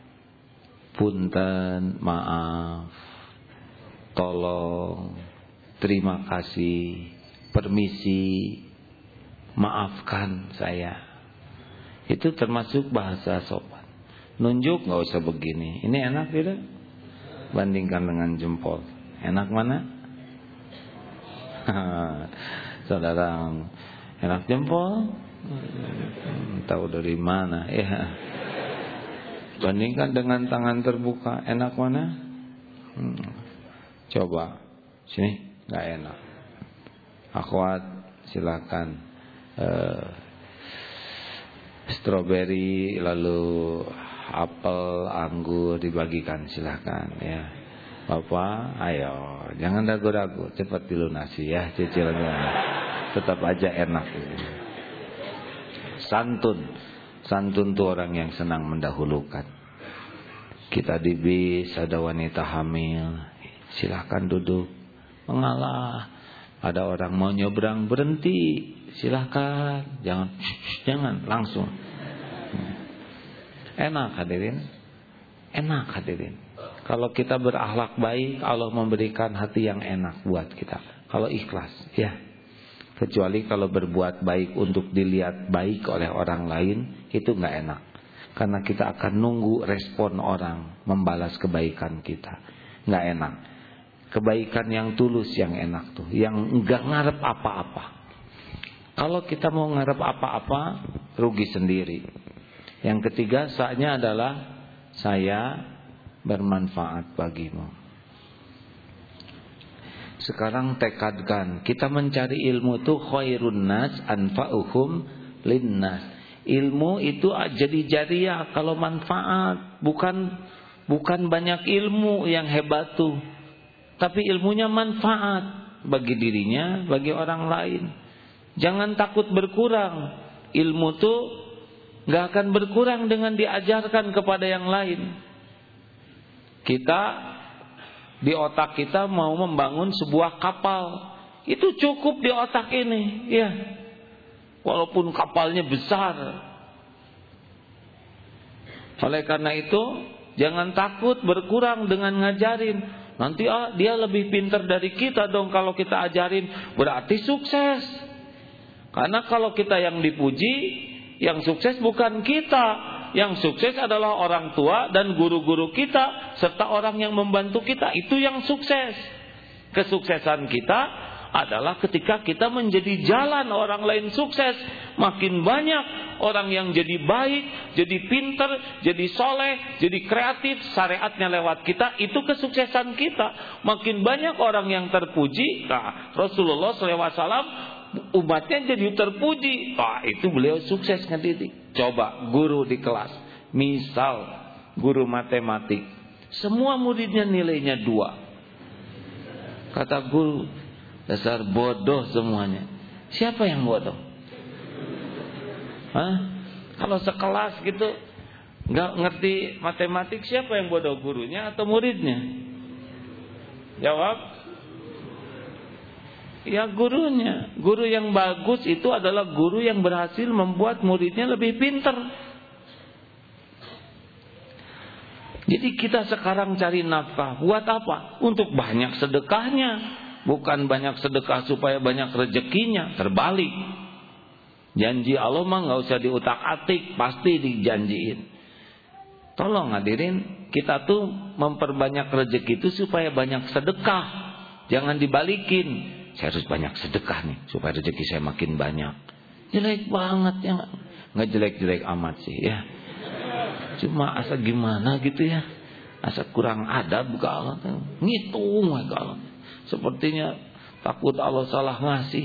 Punten, maaf, tolong, terima kasih, permisi, maafkan saya. Itu termasuk bahasa sopan. Nunjuk nggak usah begini. Ini enak tidak? Bandingkan dengan jempol. Enak mana? Saudara, enak jempol? Tahu dari mana? Ya. Bandingkan dengan tangan terbuka, enak mana? Coba, sini, nggak enak. Akhwat, silakan. Stroberi, lalu apel, anggur dibagikan, silakan ya. Bapak, ayo, jangan ragu-ragu, cepat dilunasi ya cicilannya. Tetap aja enak. Santun tuh orang yang senang mendahulukan. Kita di bis, ada wanita hamil, silakan duduk, mengalah. Ada orang mau nyebrang, berhenti, silakan, jangan langsung. Enak hadirin, enak hadirin. Kalau kita berakhlak baik, Allah memberikan hati yang enak buat kita. Kalau ikhlas, ya. Kecuali kalau berbuat baik untuk dilihat baik oleh orang lain, itu nggak enak. Karena kita akan nunggu respon orang membalas kebaikan kita. Nggak enak. Kebaikan yang tulus yang enak tuh, yang nggak ngarep apa-apa. Kalau kita mau ngarep apa-apa, rugi sendiri. Yang ketiga, saatnya adalah saya bermanfaat bagimu. Sekarang tekadkan, kita mencari ilmu itu khairun nas anfa'uhum linnas. Ilmu itu jadi jariah kalau manfaat, bukan banyak ilmu yang hebat tuh. Tapi ilmunya manfaat bagi dirinya, bagi orang lain. Jangan takut berkurang. Ilmu tuh gak akan berkurang dengan diajarkan kepada yang lain. Kita di otak kita mau membangun sebuah kapal, itu cukup di otak ini, ya. Walaupun kapalnya besar. Oleh karena itu, jangan takut berkurang dengan ngajarin. Nanti dia lebih pintar dari kita dong kalau kita ajarin, berarti sukses. Karena kalau kita yang dipuji, yang sukses bukan kita. Yang sukses adalah orang tua dan guru-guru kita serta orang yang membantu kita. Itu yang sukses. Kesuksesan kita adalah ketika kita menjadi jalan orang lain sukses. Makin banyak orang yang jadi baik, jadi pintar, jadi soleh, jadi kreatif, syariatnya lewat kita. Itu kesuksesan kita. Makin banyak orang yang terpuji. Nah, Rasulullah SAW umatnya jadi terpuji. Itu beliau sukses ngedidik. Coba guru di kelas, misal guru matematik, Semua muridnya nilainya 2. Kata guru, dasar bodoh semuanya. Siapa yang bodoh? Hah? Kalau sekelas gitu nggak ngerti matematik, siapa yang bodoh, gurunya atau muridnya? Jawab. Ya gurunya. Guru yang bagus itu adalah guru yang berhasil membuat muridnya lebih pintar. Jadi kita sekarang cari nafkah buat apa? Untuk banyak sedekahnya. Bukan banyak sedekah supaya banyak rezekinya. Terbalik. Janji Allah mah nggak usah diutak-atik, pasti dijanjiin. Tolong hadirin, kita tuh memperbanyak rezeki itu supaya banyak sedekah. Jangan dibalikin. Saya harus banyak sedekah nih supaya rezeki saya makin banyak. Jelek banget ya. Nggak jelek-jelek amat sih ya. Cuma asa gimana gitu ya. Asa kurang adab ke Allah. Ngitung ke Allah. Sepertinya takut Allah salah ngasih.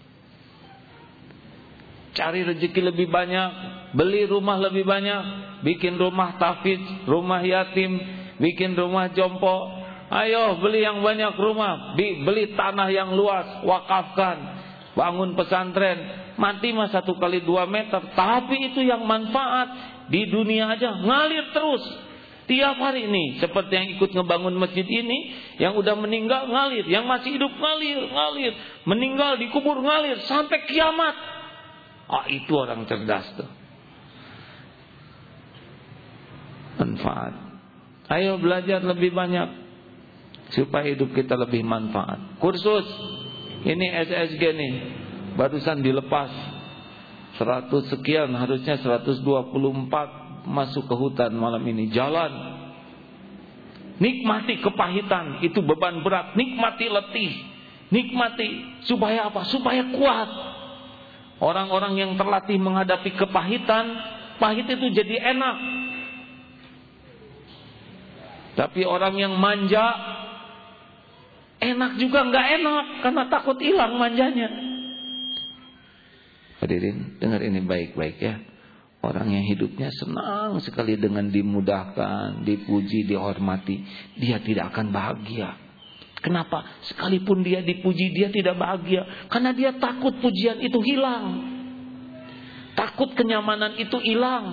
Cari rezeki lebih banyak, beli rumah lebih banyak, bikin rumah tahfidz, rumah yatim, bikin rumah jompo. Ayo beli yang banyak rumah, beli tanah yang luas, wakafkan, bangun pesantren. Mati mah 1 kali 2 meter, tapi itu yang manfaat. Di dunia aja ngalir terus. Tiap hari nih, seperti yang ikut ngebangun masjid ini, yang udah meninggal ngalir, yang masih hidup ngalir, meninggal dikubur ngalir sampai kiamat. Itu orang cerdas tuh. Manfaat. Ayo belajar lebih banyak supaya hidup kita lebih manfaat. Kursus ini SSG nih, barusan dilepas 100 sekian, harusnya 124 masuk ke hutan malam ini. Jalan, nikmati kepahitan, itu beban berat. Nikmati letih, nikmati supaya apa? Supaya kuat. Orang-orang yang terlatih menghadapi kepahitan, pahit itu jadi enak. Tapi orang yang manja, enak juga nggak enak karena takut hilang manjanya. Hadirin, dengar ini baik-baik ya. Orang yang hidupnya senang sekali dengan dimudahkan, dipuji, dihormati, dia tidak akan bahagia. Kenapa? Sekalipun dia dipuji, dia tidak bahagia. Karena dia takut pujian itu hilang. Takut kenyamanan itu hilang.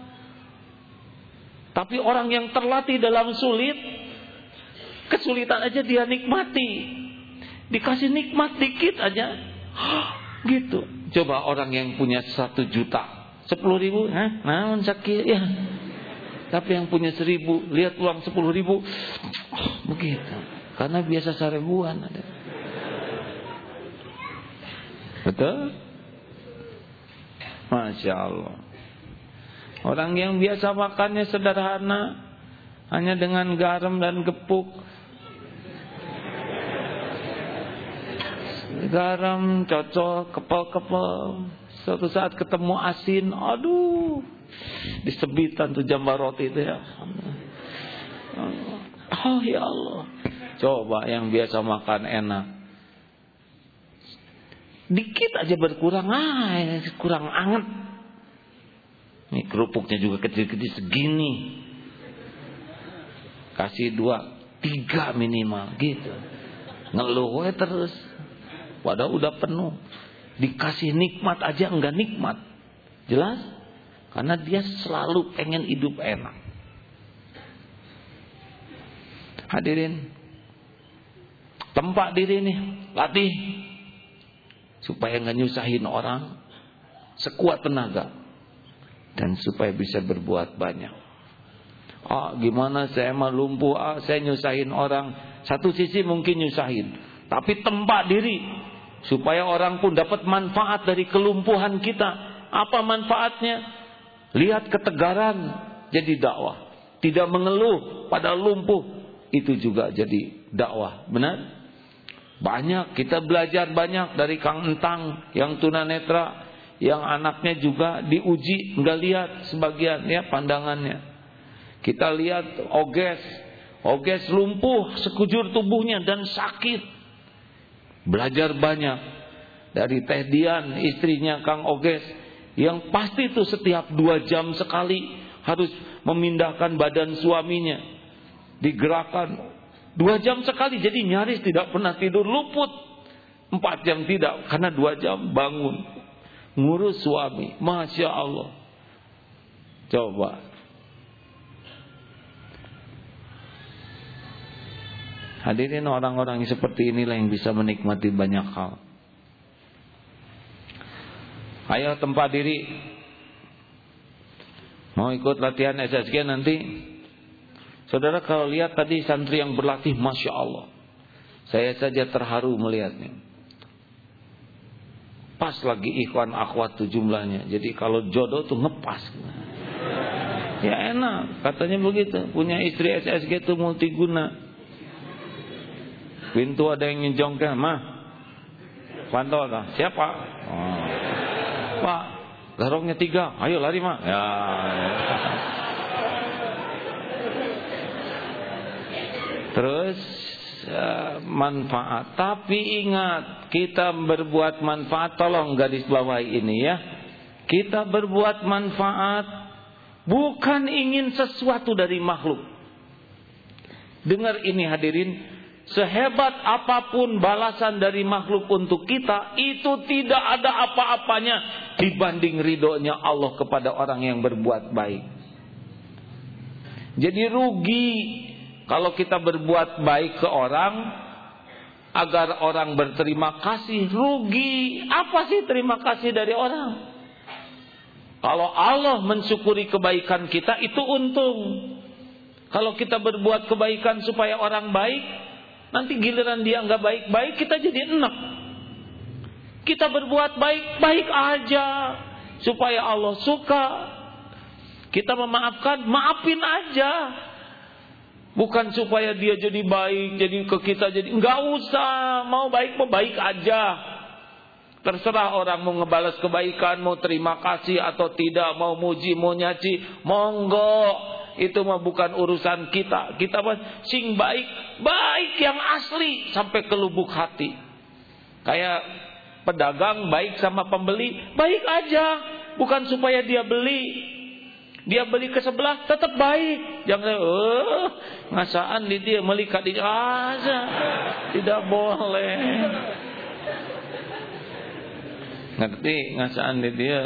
Tapi orang yang terlatih dalam sulit, kesulitan aja dia nikmati. Dikasih nikmat dikit aja, gitu. Coba orang yang punya 1 juta, 10.000, naon sakit ya. Tapi yang punya 1.000, lihat uang 10.000, begitu. Karena biasa 1.000-an ada. Betul? Masya Allah. Orang yang biasa makannya sederhana, hanya dengan garam dan gepuk. Garam cocok, kepel-kepel. Suatu saat ketemu asin, aduh, disebitan tuh jambar roti itu ya. Oh ya Allah. Coba yang biasa makan enak, dikit aja berkurang, kurang anget. Nih kerupuknya juga kecil-kecil segini, kasih 2, 3 minimal gitu. Ngeluh terus. Padahal udah penuh. Dikasih nikmat aja enggak nikmat. Jelas? Karena dia selalu pengen hidup enak. Hadirin, tempat diri nih, latih supaya enggak nyusahin orang, sekuat tenaga, dan supaya bisa berbuat banyak. Gimana saya mah lumpuh, saya nyusahin orang. Satu sisi mungkin nyusahin, tapi tempat diri supaya orang pun dapat manfaat dari kelumpuhan kita. Apa manfaatnya? Lihat ketegaran, jadi dakwah. Tidak mengeluh pada lumpuh, itu juga jadi dakwah. Benar? Banyak, kita belajar banyak dari Kang Entang yang tunanetra, yang anaknya juga diuji, enggak lihat sebagian ya pandangannya. Kita lihat Oges lumpuh sekujur tubuhnya dan sakit. Belajar banyak dari Teh Dian, istrinya Kang Oges, yang pasti itu setiap 2 jam sekali harus memindahkan badan suaminya. digerakkan 2 jam sekali, jadi nyaris tidak pernah tidur, luput 4 jam tidak, karena 2 jam bangun ngurus suami. Masya Allah. Coba. Hadirin, orang-orang yang seperti inilah yang bisa menikmati banyak hal. Ayo tempat diri. Mau ikut latihan SSG nanti? Saudara, kalau lihat tadi santri yang berlatih, Masya Allah, saya saja terharu melihatnya. Pas lagi ikhwan akhwat tuh jumlahnya. Jadi kalau jodoh tuh ngepas. Ya enak, katanya begitu. Punya istri SSG tuh multiguna. Pintu ada yang nyejongkan, mah pantau tak? Siapa? Oh. Pak, garongnya 3. Ayo lari mah. Ya. Terus manfaat. Tapi ingat, kita berbuat manfaat, tolong garis bawahi ini ya. Kita berbuat manfaat bukan ingin sesuatu dari makhluk. Dengar ini hadirin, sehebat apapun balasan dari makhluk untuk kita, itu tidak ada apa-apanya dibanding ridhonya Allah kepada orang yang berbuat baik. Jadi rugi kalau kita berbuat baik ke orang agar orang berterima kasih. Rugi. Apa sih terima kasih dari orang? Kalau Allah mensyukuri kebaikan kita, itu untung. Kalau kita berbuat kebaikan supaya orang baik, nanti giliran dia nggak baik-baik, kita jadi enak. Kita berbuat baik-baik aja supaya Allah suka. Kita memaafkan, maafin aja. Bukan supaya dia jadi baik, jadi ke kita jadi, nggak usah. Mau baik, mau baik aja. Terserah orang mau ngebalas kebaikan, mau terima kasih atau tidak, mau muji, mau nyaci, monggo. Itu mah bukan urusan kita. Kita mah sing baik, baik yang asli sampai ke lubuk hati. Kayak pedagang baik sama pembeli, baik aja. Bukan supaya dia beli. Dia beli ke sebelah tetap baik. Jangan ngasaan di dia melikat di aja. Tidak boleh. Ngerti ngasaan di dia.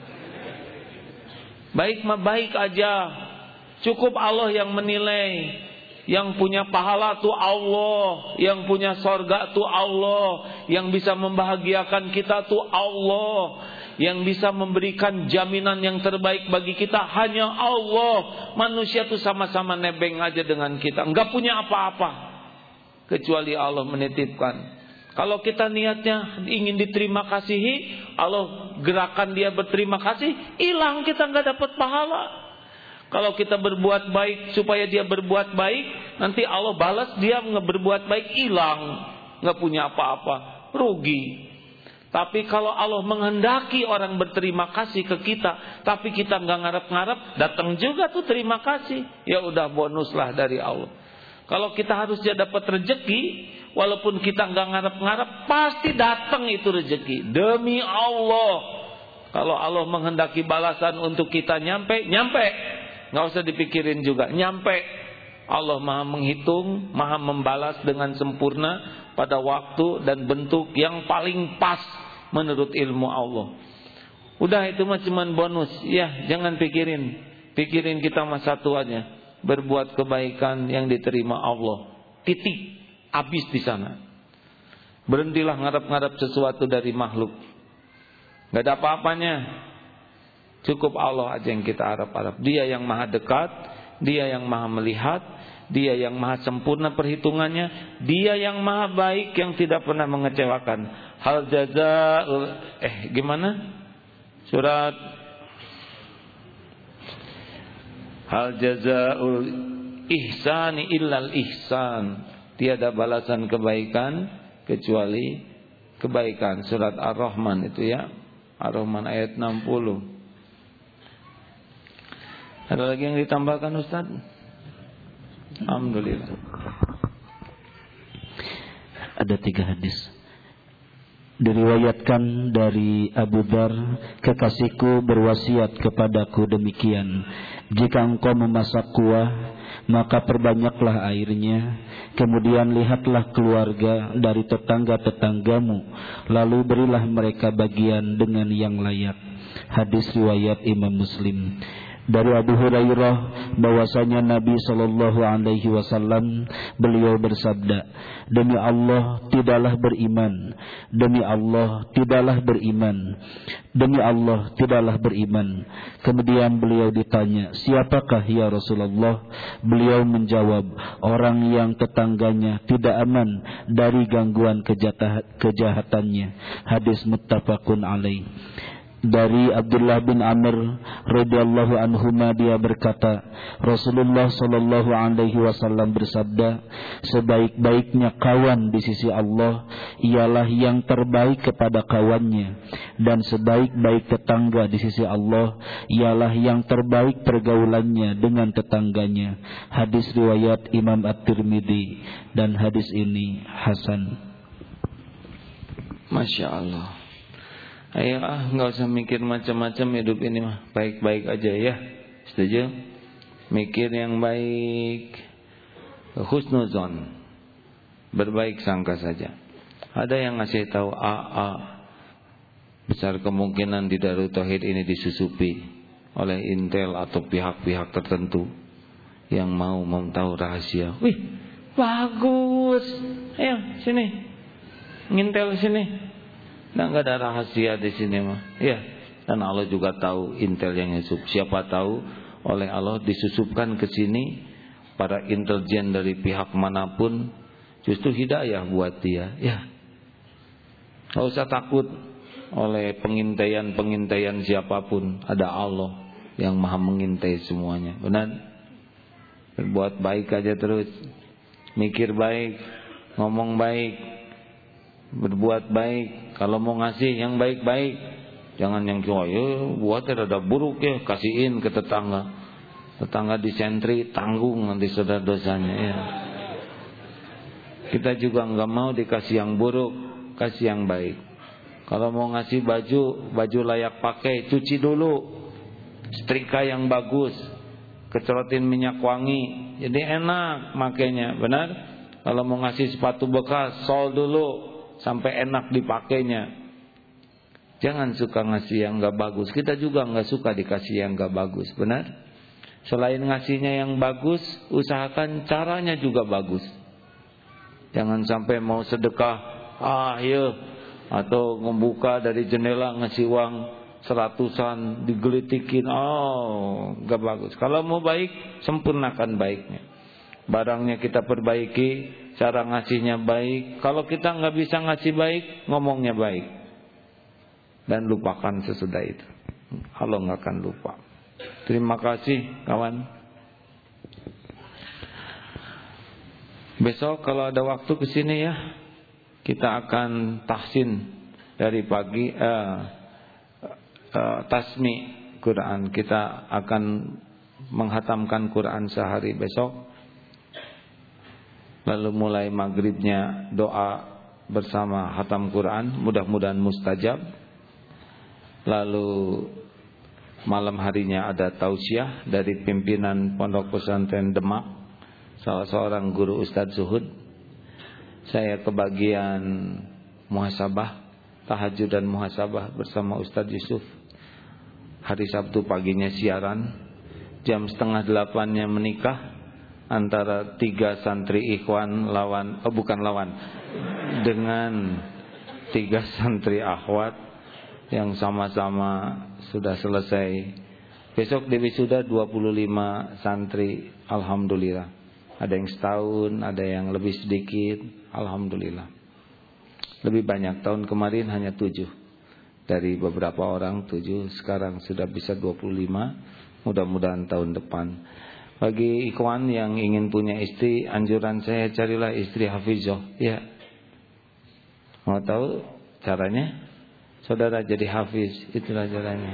Baik mah baik aja. Cukup Allah yang menilai. Yang punya pahala tuh Allah, yang punya sorga tuh Allah, yang bisa membahagiakan kita tuh Allah, yang bisa memberikan jaminan yang terbaik bagi kita hanya Allah. Manusia tuh sama-sama nebeng aja dengan kita, enggak punya apa-apa kecuali Allah menitipkan. Kalau kita niatnya ingin diterima kasihi, Allah gerakan dia berterima kasih, hilang, kita enggak dapat pahala. Kalau kita berbuat baik supaya dia berbuat baik, nanti Allah balas dia berbuat baik, hilang, nggak punya apa-apa, rugi. Tapi kalau Allah menghendaki orang berterima kasih ke kita, tapi kita nggak ngarep-ngarep, datang juga tuh terima kasih, ya udah bonus lah dari Allah. Kalau kita harusnya dapat rezeki, walaupun kita nggak ngarep-ngarep, pasti datang itu rezeki demi Allah. Kalau Allah menghendaki balasan untuk kita nyampe. Nggak usah dipikirin juga, nyampe. Allah maha menghitung, maha membalas dengan sempurna pada waktu dan bentuk yang paling pas menurut ilmu Allah. Udah itu mah cuman bonus. Ya jangan pikirin kita mah satu aja, berbuat kebaikan yang diterima Allah. Titik, habis di sana. Berhentilah ngarep-ngarep sesuatu dari makhluk. Gak ada apa-apanya. Cukup Allah aja yang kita harap-harap. Dia yang maha dekat, dia yang maha melihat, dia yang maha sempurna perhitungannya, dia yang maha baik yang tidak pernah mengecewakan. Hal jazaul gimana? Surat Hal jazaul ihsani illal ihsan. Tiada balasan kebaikan kecuali kebaikan. Surat Ar-Rahman itu ya. Ar-Rahman ayat 60. Ada lagi yang ditambahkan Ustaz? Alhamdulillah. Ada 3 hadis. Diriwayatkan dari Abu Dzar, kekasihku berwasiat kepadaku demikian, jika engkau memasak kuah, maka perbanyaklah airnya, kemudian lihatlah keluarga dari tetangga-tetanggamu, lalu berilah mereka bagian dengan yang layak. Hadis riwayat Imam Muslim. Dari Abu Hurairah bahwasanya Nabi sallallahu alaihi wasallam beliau bersabda, demi Allah tidaklah beriman, demi Allah tidaklah beriman, demi Allah tidaklah beriman. Kemudian beliau ditanya, siapakah ya Rasulullah? Beliau menjawab, orang yang tetangganya tidak aman dari gangguan kejahatannya. Hadis muttafaqun alaih. Dari Abdullah bin Amr radhiyallahu anhuma, dia berkata, Rasulullah sallallahu alaihi wasallam bersabda, sebaik-baiknya kawan di sisi Allah ialah yang terbaik kepada kawannya, dan sebaik-baik tetangga di sisi Allah ialah yang terbaik pergaulannya dengan tetangganya. Hadis riwayat Imam At-Tirmidzi, dan hadis ini hasan. Masya Allah. Ayo nggak usah mikir macam-macam, hidup ini mah baik-baik aja ya. Setuju? Mikir yang baik, husnuzon, berbaik sangka saja. Ada yang ngasih tahu besar kemungkinan di Darut Tauhid ini disusupi oleh intel atau pihak-pihak tertentu yang mau tahu rahasia. Wih, bagus. Ayo sini, ngintel sini. Nggak ada rahasia di sini mah. Ya, dan Allah juga tahu intel yang nyusup. Siapa tahu oleh Allah disusupkan ke sini para intelijen dari pihak manapun, justru hidayah buat dia. Ya, nggak usah takut oleh pengintaian siapapun. Ada Allah yang maha mengintai semuanya. Benar? Berbuat baik aja terus, mikir baik, ngomong baik, berbuat baik. Kalau mau ngasih yang baik-baik, jangan yang cuma buat ada buruk ya, kasihin ke tetangga. Tetangga disentri, tanggung nanti saudara dosanya ya. Kita juga enggak mau dikasih yang buruk, kasih yang baik. Kalau mau ngasih baju layak pakai, cuci dulu, setrika yang bagus, kecerotin minyak wangi, jadi enak makainya. Benar? Kalau mau ngasih sepatu bekas, sol dulu sampai enak dipakainya. Jangan suka ngasih yang gak bagus. Kita juga gak suka dikasih yang gak bagus. Benar? Selain ngasihnya yang bagus, usahakan caranya juga bagus. Jangan sampai mau sedekah atau membuka dari jendela ngasih uang 100-an digelitikin. Gak bagus. Kalau mau baik, sempurnakan baiknya. Barangnya kita perbaiki, cara ngasihnya baik. Kalau kita nggak bisa ngasih baik, ngomongnya baik, dan lupakan sesudah itu. Allah nggak akan lupa. Terima kasih kawan. Besok kalau ada waktu kesini ya, kita akan tahsin dari pagi, tasmi Quran. Kita akan menghatamkan Quran sehari besok. Lalu mulai maghribnya doa bersama hatam Quran, mudah-mudahan mustajab. Lalu malam harinya ada tausiah dari pimpinan Pondok Pesantren Demak, salah seorang guru Ustadz Zuhud. Saya kebagian muhasabah, tahajud dan muhasabah bersama Ustadz Yusuf. Hari Sabtu paginya siaran, jam 7:30-nya menikah antara 3 santri ikhwan dengan 3 santri akhwat yang sama-sama sudah selesai. Besok di wisuda 25 santri, alhamdulillah. Ada yang setahun, ada yang lebih sedikit, alhamdulillah. Lebih banyak, tahun kemarin hanya 7. Dari beberapa orang 7, sekarang sudah bisa 25. Mudah-mudahan tahun depan. Bagi ikhwan yang ingin punya istri, anjuran saya carilah istri hafizah. Ya. Mau tahu caranya? Saudara jadi hafiz, itulah caranya.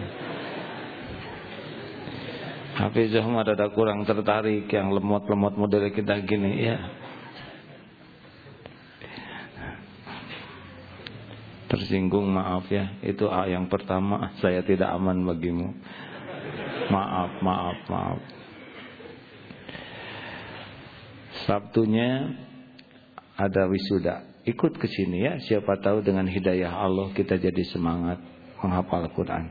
Hafizah mah ada kurang tertarik, yang lemot-lemot model kita gini, ya. tersinggung, maaf ya. Itu yang pertama, saya tidak aman bagimu. Maaf. Sabtunya ada wisuda. Ikut ke sini ya. Siapa tahu dengan hidayah Allah kita jadi semangat menghafal Quran.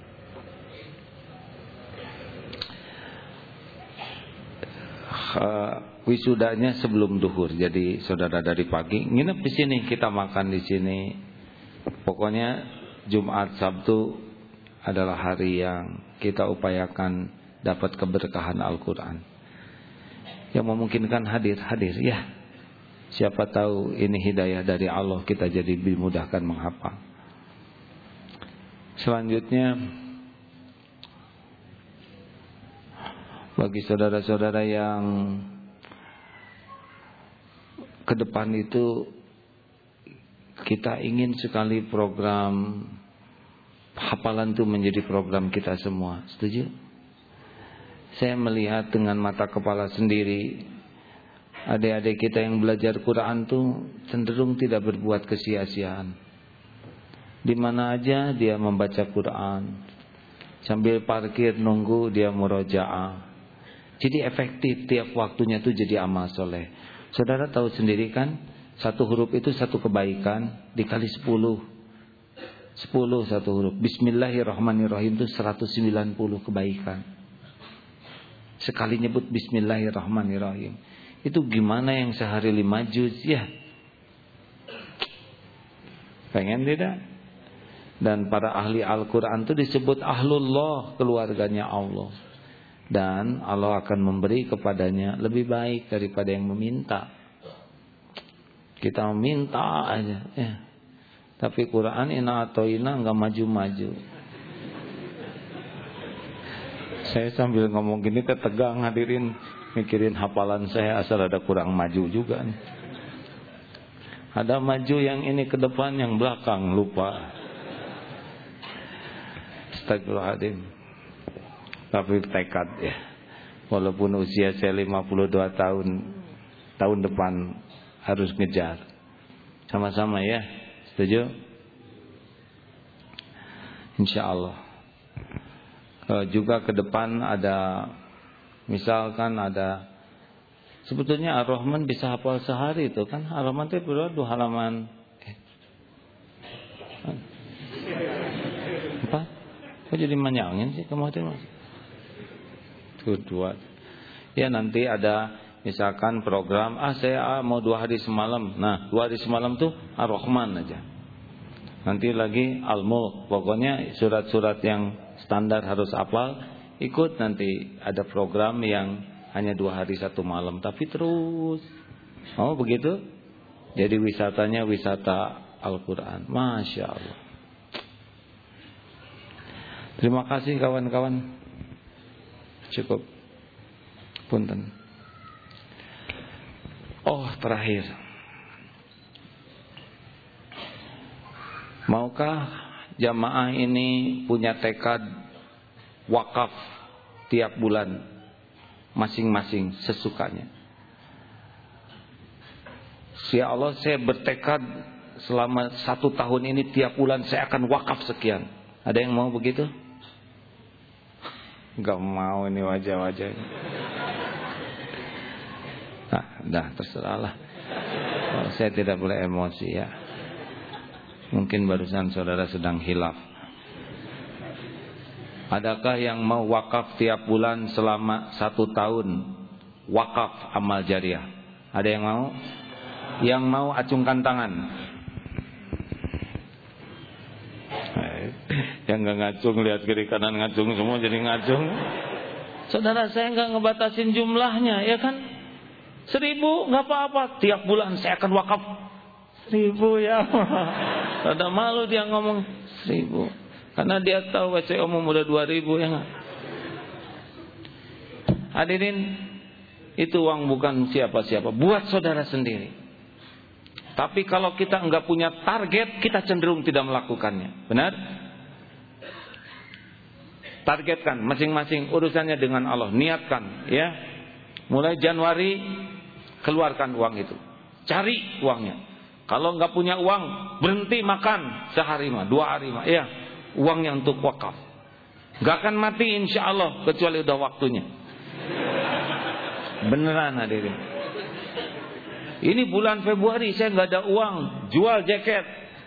Wisudanya sebelum duhur. Jadi saudara dari pagi nginep di sini, kita makan di sini. Pokoknya Jumat Sabtu adalah hari yang kita upayakan dapat keberkahan Al-Quran. Yang memungkinkan hadir ya. Siapa tahu ini hidayah dari Allah, kita jadi dimudahkan menghafal. Selanjutnya, bagi saudara-saudara yang ke depan itu, kita ingin sekali program hafalan itu menjadi program kita semua. Setuju? Saya melihat dengan mata kepala sendiri, adik-adik kita yang belajar Quran tuh cenderung tidak berbuat kesia-siaan. Di mana aja dia membaca Quran, sambil parkir nunggu dia murojaah. Jadi efektif, tiap waktunya tuh jadi amal soleh. Saudara tahu sendiri kan, satu huruf itu satu kebaikan dikali 10 satu huruf. Bismillahirrahmanirrahim itu 190 kebaikan. Sekali nyebut Bismillahirrahmanirrahim, itu gimana yang sehari 5 juz ya? Pengen tidak? Dan para ahli Al-Quran itu disebut ahlullah, keluarganya Allah. Dan Allah akan memberi kepadanya lebih baik daripada yang meminta. Kita meminta aja ya. Tapi Quran ina atau ina enggak maju-maju. Saya sambil ngomong gini tegang hadirin, mikirin hafalan saya asal ada kurang maju juga nih. Ada maju yang ini ke depan, yang belakang lupa. Astagfirullahaladzim. Tapi tekad ya. Walaupun usia saya 52 tahun depan harus ngejar. Sama-sama ya. Setuju? InsyaAllah. Juga ke depan ada, misalkan ada, sebetulnya Ar-Rahman bisa hafal sehari itu kan. Ar-Rahman itu berapa? 2 halaman. Apa? Kok jadi manyangin sih kamu itu? Tuh 2. Ya nanti ada misalkan program, saya mau 2 hari semalam. Nah 2 hari semalam tuh Ar-Rahman aja. Nanti lagi Al-Mulk. Pokoknya surat-surat yang standar harus hafal. Ikut nanti ada program yang hanya 2 hari 1 malam, tapi terus. Oh begitu? Jadi wisatanya wisata Al-Quran. Masya Allah. Terima kasih kawan-kawan. Cukup. Punten. Oh terakhir, maukah jamaah ini punya tekad wakaf tiap bulan masing-masing sesukanya? Ya Allah, saya bertekad selama 1 tahun ini tiap bulan saya akan wakaf sekian. Ada yang mau begitu? Gak mau ini wajah-wajah. Nah, dah terserahlah. Saya tidak boleh emosi ya. Mungkin barusan saudara sedang hilaf. Adakah yang mau wakaf tiap bulan selama 1 tahun? Wakaf amal jariah. Ada yang mau? Yang mau acungkan tangan. Yang gak ngacung, lihat kiri kanan ngacung semua jadi ngacung. Saudara, saya gak ngebatasin jumlahnya, ya kan? 1.000 gak apa-apa. Tiap bulan saya akan wakaf 1.000 ya. Ada malu dia ngomong 1.000. Karena dia tahu WC umum udah 2.000 ya gak? Hadirin, itu uang bukan siapa-siapa, buat saudara sendiri. Tapi kalau kita enggak punya target, kita cenderung tidak melakukannya. Benar? Targetkan masing-masing urusannya dengan Allah. Niatkan ya. Mulai Januari keluarkan uang itu. Cari uangnya. Kalau nggak punya uang, berhenti makan sehari mah, 2 hari mah. Iya, uangnya untuk wakaf. Nggak akan mati insya Allah kecuali udah waktunya. Beneran hadirin. Ini bulan Februari saya nggak ada uang, jual jaket.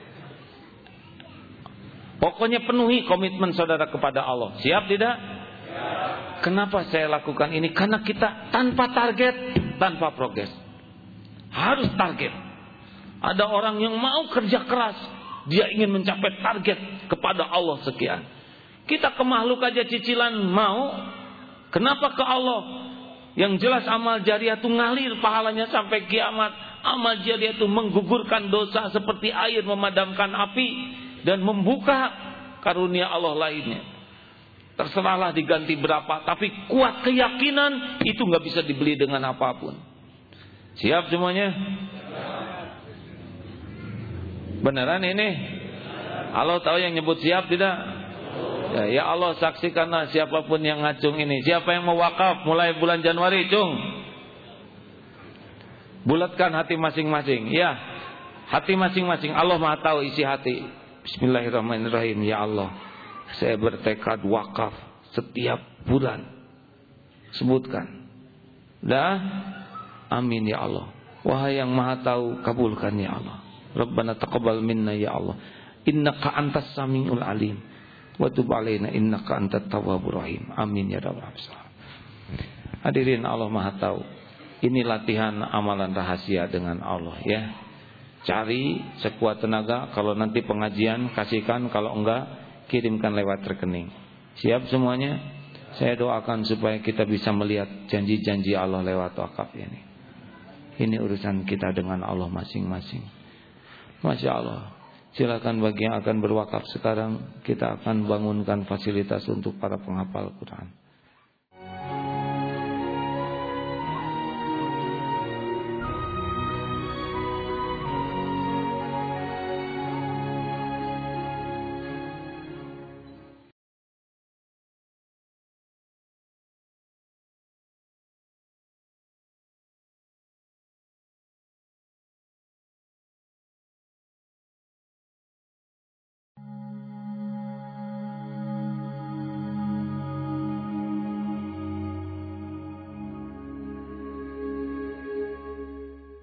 Pokoknya penuhi komitmen saudara kepada Allah. Siap tidak? Kenapa saya lakukan ini? Karena kita tanpa target, tanpa progres. Harus target. Ada orang yang mau kerja keras, dia ingin mencapai target kepada Allah sekian. Kita ke makhluk aja cicilan mau, kenapa ke Allah? Yang jelas amal jariah itu ngalir pahalanya sampai kiamat. Amal jariah itu menggugurkan dosa seperti air memadamkan api dan membuka karunia Allah lainnya. Terserahlah diganti berapa, tapi kuat keyakinan itu nggak bisa dibeli dengan apapun. Siap semuanya? Beneran ini? Allah tahu yang nyebut siap tidak? Ya Allah, saksikanlah siapapun yang ngacung ini. Siapa yang mau wakaf mulai bulan Januari, cung? Bulatkan hati masing-masing. Ya, hati masing-masing. Allah Maha tahu isi hati. Bismillahirrahmanirrahim. Ya Allah, saya bertekad wakaf setiap bulan. Sebutkan. Dah? Amin ya Allah. Wahai yang Maha tahu, kabulkan ya Allah. Rabbana taqabbal minna ya Allah. Innaka antas samiul alim. Wa tub alaina innaka antat tawwabur rahim. Amin ya rabbal alamin. Hadirin, Allah Maha tahu. Ini latihan amalan rahasia dengan Allah ya. Cari sekuat tenaga. Kalau nanti pengajian kasihkan, kalau enggak kirimkan lewat rekening. Siap semuanya? Saya doakan supaya kita bisa melihat janji-janji Allah lewat wakaf ini. Ini urusan kita dengan Allah masing-masing. Masya Allah. Silakan bagi yang akan berwakaf sekarang, kita akan bangunkan fasilitas untuk para penghafal Quran.